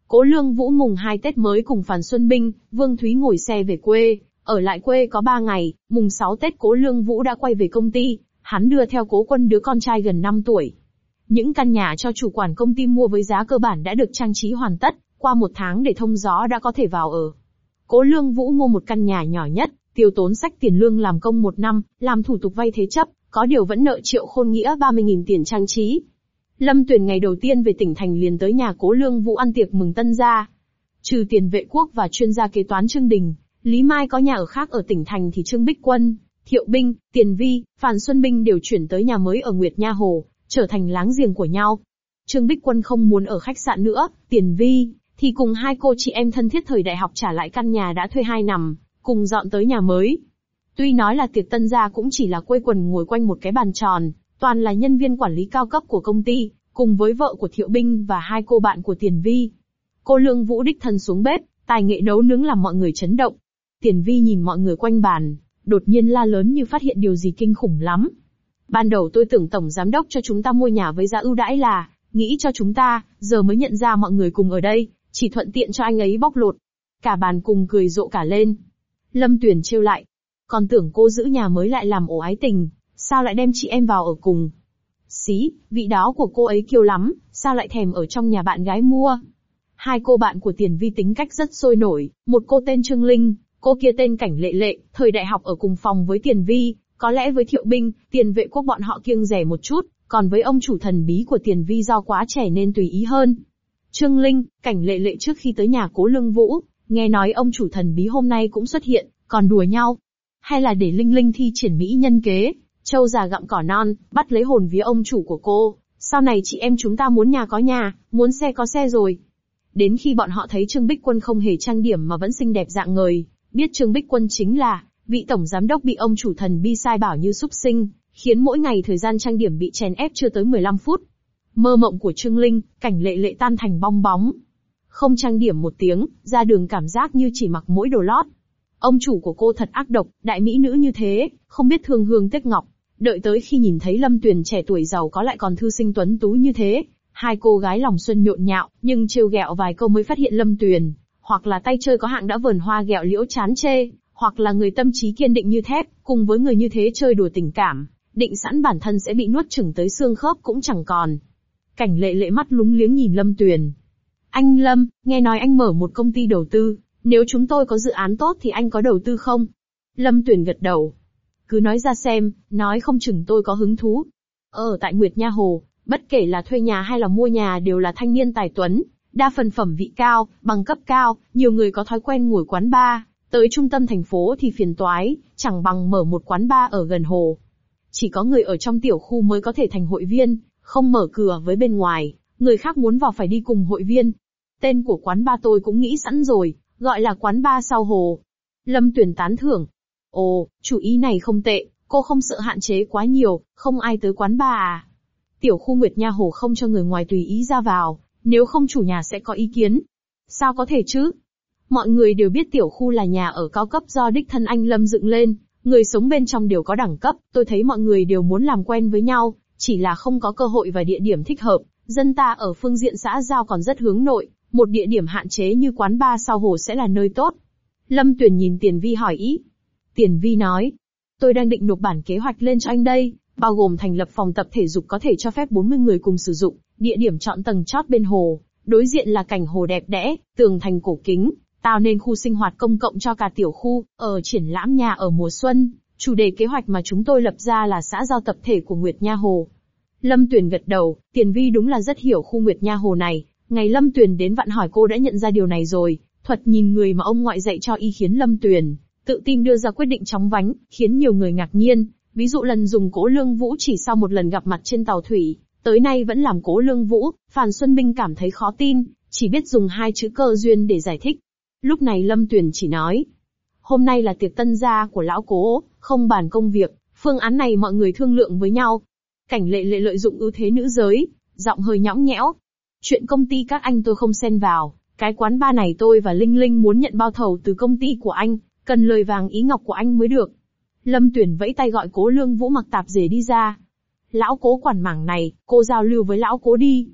Cố Lương Vũ mùng hai Tết mới cùng Phan Xuân Binh, Vương Thúy ngồi xe về quê, ở lại quê có ba ngày, mùng sáu Tết Cố Lương Vũ đã quay về công ty, hắn đưa theo Cố Quân đứa con trai gần năm tuổi. Những căn nhà cho chủ quản công ty mua với giá cơ bản đã được trang trí hoàn tất, qua một tháng để thông gió đã có thể vào ở. Cố Lương Vũ mua một căn nhà nhỏ nhất, tiêu tốn sách tiền lương làm công một năm, làm thủ tục vay thế chấp, có điều vẫn nợ Triệu Khôn Nghĩa ba mươi nghìn tiền trang trí. Lâm Tuyền ngày đầu tiên về tỉnh thành liền tới nhà Cố Lương Vũ ăn tiệc mừng tân gia. Trừ tiền vệ quốc và chuyên gia kế toán Trương Đình, Lý Mai có nhà ở khác ở tỉnh thành thì Trương Bích Quân, Thiệu Binh, Tiền Vi, Phan Xuân Binh đều chuyển tới nhà mới ở Nguyệt Nha Hồ, trở thành láng giềng của nhau. Trương Bích Quân không muốn ở khách sạn nữa, Tiền Vi thì cùng hai cô chị em thân thiết thời đại học trả lại căn nhà đã thuê hai nằm, cùng dọn tới nhà mới. Tuy nói là tiệc tân gia cũng chỉ là quây quần ngồi quanh một cái bàn tròn, toàn là nhân viên quản lý cao cấp của công ty, cùng với vợ của Thiệu Binh và hai cô bạn của Tiền Vi. Cô Lương Vũ đích thân xuống bếp, tài nghệ nấu nướng làm mọi người chấn động. Tiền Vi nhìn mọi người quanh bàn, đột nhiên la lớn như phát hiện điều gì kinh khủng lắm. Ban đầu tôi tưởng tổng giám đốc cho chúng ta mua nhà với giá ưu đãi là nghĩ cho chúng ta, giờ mới nhận ra mọi người cùng ở đây, chỉ thuận tiện cho anh ấy bóc lột. Cả bàn cùng cười rộ cả lên. Lâm Tuyền trêu lại. Còn tưởng cô giữ nhà mới lại làm ổ ái tình, sao lại đem chị em vào ở cùng? Xí, vị đó của cô ấy kiêu lắm, sao lại thèm ở trong nhà bạn gái mua? Hai cô bạn của Tiền Vi tính cách rất sôi nổi, một cô tên Trương Linh, cô kia tên Cảnh Lệ Lệ, thời đại học ở cùng phòng với Tiền Vi, có lẽ với Thiệu Binh, Tiền Vệ Quốc bọn họ kiêng dè một chút, còn với ông chủ thần bí của Tiền Vi do quá trẻ nên tùy ý hơn. Trương Linh, Cảnh Lệ Lệ trước khi tới nhà Cố Lương Vũ, nghe nói ông chủ thần bí hôm nay cũng xuất hiện, còn đùa nhau. Hay là để Linh Linh thi triển mỹ nhân kế, trâu già gặm cỏ non, bắt lấy hồn vía ông chủ của cô, sau này chị em chúng ta muốn nhà có nhà, muốn xe có xe rồi. Đến khi bọn họ thấy Trương Bích Quân không hề trang điểm mà vẫn xinh đẹp dạng ngời, biết Trương Bích Quân chính là vị tổng giám đốc bị ông chủ thần bi sai bảo như súc sinh, khiến mỗi ngày thời gian trang điểm bị chèn ép chưa tới mười lăm phút. Mơ mộng của Trương Linh, Cảnh Lệ Lệ tan thành bong bóng. Không trang điểm một tiếng, ra đường cảm giác như chỉ mặc mỗi đồ lót. Ông chủ của cô thật ác độc, đại mỹ nữ như thế, không biết thương hương tiếc ngọc. Đợi tới khi nhìn thấy Lâm Tuyền trẻ tuổi giàu có lại còn thư sinh tuấn tú như thế, hai cô gái lòng xuân nhộn nhạo, nhưng trêu ghẹo vài câu mới phát hiện Lâm Tuyền, hoặc là tay chơi có hạng đã vờn hoa ghẹo liễu chán chê, hoặc là người tâm trí kiên định như thép, cùng với người như thế chơi đùa tình cảm, định sẵn bản thân sẽ bị nuốt chửng tới xương khớp cũng chẳng còn. Cảnh Lệ Lệ mắt lúng liếng nhìn Lâm Tuyền. Anh Lâm, nghe nói anh mở một công ty đầu tư, nếu chúng tôi có dự án tốt thì anh có đầu tư không? Lâm Tuyền gật đầu. Cứ nói ra xem, nói không chừng tôi có hứng thú. Ở tại Nguyệt Nha Hồ, bất kể là thuê nhà hay là mua nhà đều là thanh niên tài tuấn, đa phần phẩm vị cao, bằng cấp cao, nhiều người có thói quen ngồi quán bar, tới trung tâm thành phố thì phiền toái, chẳng bằng mở một quán bar ở gần hồ. Chỉ có người ở trong tiểu khu mới có thể thành hội viên, không mở cửa với bên ngoài, người khác muốn vào phải đi cùng hội viên. Tên của quán bar tôi cũng nghĩ sẵn rồi, gọi là quán bar sau hồ. Lâm Tuyền tán thưởng. Ồ, chủ ý này không tệ, cô không sợ hạn chế quá nhiều, không ai tới quán bar à? Tiểu khu Nguyệt Nha Hồ không cho người ngoài tùy ý ra vào, nếu không chủ nhà sẽ có ý kiến. Sao có thể chứ? Mọi người đều biết tiểu khu là nhà ở cao cấp do đích thân anh Lâm dựng lên, người sống bên trong đều có đẳng cấp, tôi thấy mọi người đều muốn làm quen với nhau, chỉ là không có cơ hội và địa điểm thích hợp. Dân ta ở phương diện xã giao còn rất hướng nội, một địa điểm hạn chế như quán bar sau hồ sẽ là nơi tốt. Lâm Tuyền nhìn Tiền Vi hỏi ý. Tiền Vi nói, tôi đang định nộp bản kế hoạch lên cho anh đây, bao gồm thành lập phòng tập thể dục có thể cho phép bốn mươi người cùng sử dụng, địa điểm chọn tầng chót bên hồ, đối diện là cảnh hồ đẹp đẽ, tường thành cổ kính, tạo nên khu sinh hoạt công cộng cho cả tiểu khu, ở triển lãm nhà ở mùa xuân, chủ đề kế hoạch mà chúng tôi lập ra là xã giao tập thể của Nguyệt Nha Hồ. Lâm Tuyền gật đầu, Tiền Vi đúng là rất hiểu khu Nguyệt Nha Hồ này, ngày Lâm Tuyền đến vặn hỏi cô đã nhận ra điều này rồi, thuật nhìn người mà ông ngoại dạy cho y khiến Lâm Tuyền tự tin đưa ra quyết định chóng vánh, khiến nhiều người ngạc nhiên. Ví dụ lần dùng Cố Lương Vũ chỉ sau một lần gặp mặt trên tàu thủy, tới nay vẫn làm Cố Lương Vũ, Phan Xuân Binh cảm thấy khó tin, chỉ biết dùng hai chữ cơ duyên để giải thích. Lúc này Lâm Tuyền chỉ nói, hôm nay là tiệc tân gia của lão Cố, không bàn công việc, phương án này mọi người thương lượng với nhau. Cảnh Lệ Lệ lợi dụng ưu thế nữ giới, giọng hơi nhõng nhẽo. Chuyện công ty các anh tôi không xen vào, cái quán bar này tôi và Linh Linh muốn nhận bao thầu từ công ty của anh, cần lời vàng ý ngọc của anh mới được. Lâm Tuyền vẫy tay gọi Cố Lương Vũ mặc tạp dề đi ra. Lão Cố quản mảng này, cô giao lưu với lão Cố đi.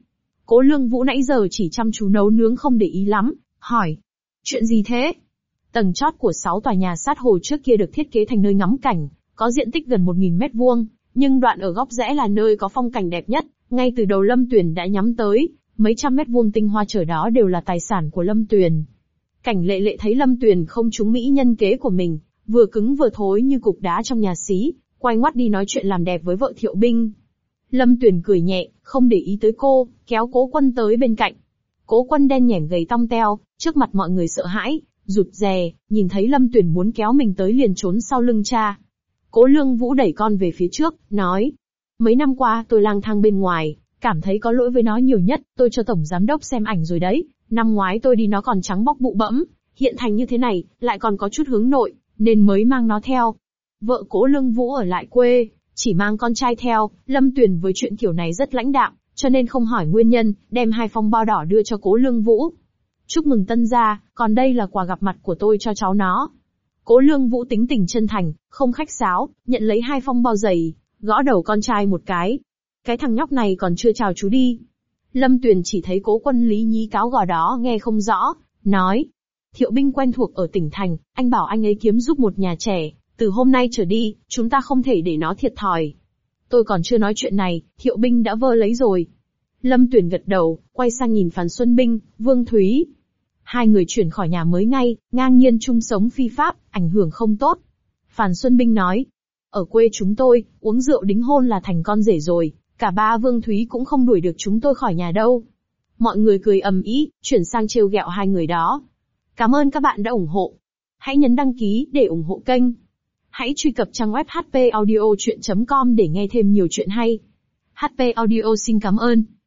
Cố Lương Vũ nãy giờ chỉ chăm chú nấu nướng không để ý lắm, hỏi. Chuyện gì thế? Tầng chót của sáu tòa nhà sát hồ trước kia được thiết kế thành nơi ngắm cảnh, có diện tích gần một nghìn mét vuông, nhưng đoạn ở góc rẽ là nơi có phong cảnh đẹp nhất, ngay từ đầu Lâm Tuyền đã nhắm tới, mấy trăm mét vuông tinh hoa trở đó đều là tài sản của Lâm Tuyền. Cảnh Lệ Lệ thấy Lâm Tuyền không trúng mỹ nhân kế của mình, vừa cứng vừa thối như cục đá trong nhà xí, quay ngoắt đi nói chuyện làm đẹp với vợ Thiệu Binh. Lâm Tuyền cười nhẹ, không để ý tới cô, kéo Cố Quân tới bên cạnh. Cố Quân đen nhẻm gầy tong teo, trước mặt mọi người sợ hãi, rụt rè, nhìn thấy Lâm Tuyền muốn kéo mình tới liền trốn sau lưng cha. Cố Lương Vũ đẩy con về phía trước, nói. Mấy năm qua tôi lang thang bên ngoài, cảm thấy có lỗi với nó nhiều nhất, tôi cho tổng giám đốc xem ảnh rồi đấy. Năm ngoái tôi đi nó còn trắng bóc bụ bẫm, hiện thành như thế này, lại còn có chút hướng nội, nên mới mang nó theo. Vợ Cố Lương Vũ ở lại quê, chỉ mang con trai theo, Lâm Tuyền với chuyện kiểu này rất lãnh đạm, cho nên không hỏi nguyên nhân, đem hai phong bao đỏ đưa cho Cố Lương Vũ. Chúc mừng tân gia, còn đây là quà gặp mặt của tôi cho cháu nó. Cố Lương Vũ tính tình chân thành, không khách sáo, nhận lấy hai phong bao dày, gõ đầu con trai một cái. Cái thằng nhóc này còn chưa chào chú đi. Lâm Tuyền chỉ thấy Cố Quân lý nhí cáo gò đó nghe không rõ, nói. Thiệu Binh quen thuộc ở tỉnh thành, anh bảo anh ấy kiếm giúp một nhà trẻ, từ hôm nay trở đi, chúng ta không thể để nó thiệt thòi. Tôi còn chưa nói chuyện này, Thiệu Binh đã vơ lấy rồi. Lâm Tuyền gật đầu, quay sang nhìn Phàn Xuân Binh, Vương Thúy. Hai người chuyển khỏi nhà mới ngay, ngang nhiên chung sống phi pháp, ảnh hưởng không tốt. Phàn Xuân Binh nói. Ở quê chúng tôi, uống rượu đính hôn là thành con rể rồi, cả ba Vương Thúy cũng không đuổi được chúng tôi khỏi nhà đâu. Mọi người cười ầm ĩ, chuyển sang trêu ghẹo hai người đó. Cảm ơn các bạn đã ủng hộ. Hãy nhấn đăng ký để ủng hộ kênh. Hãy truy cập trang web h p audio chuyện chấm com để nghe thêm nhiều chuyện hay. hát pê Audio xin cảm ơn.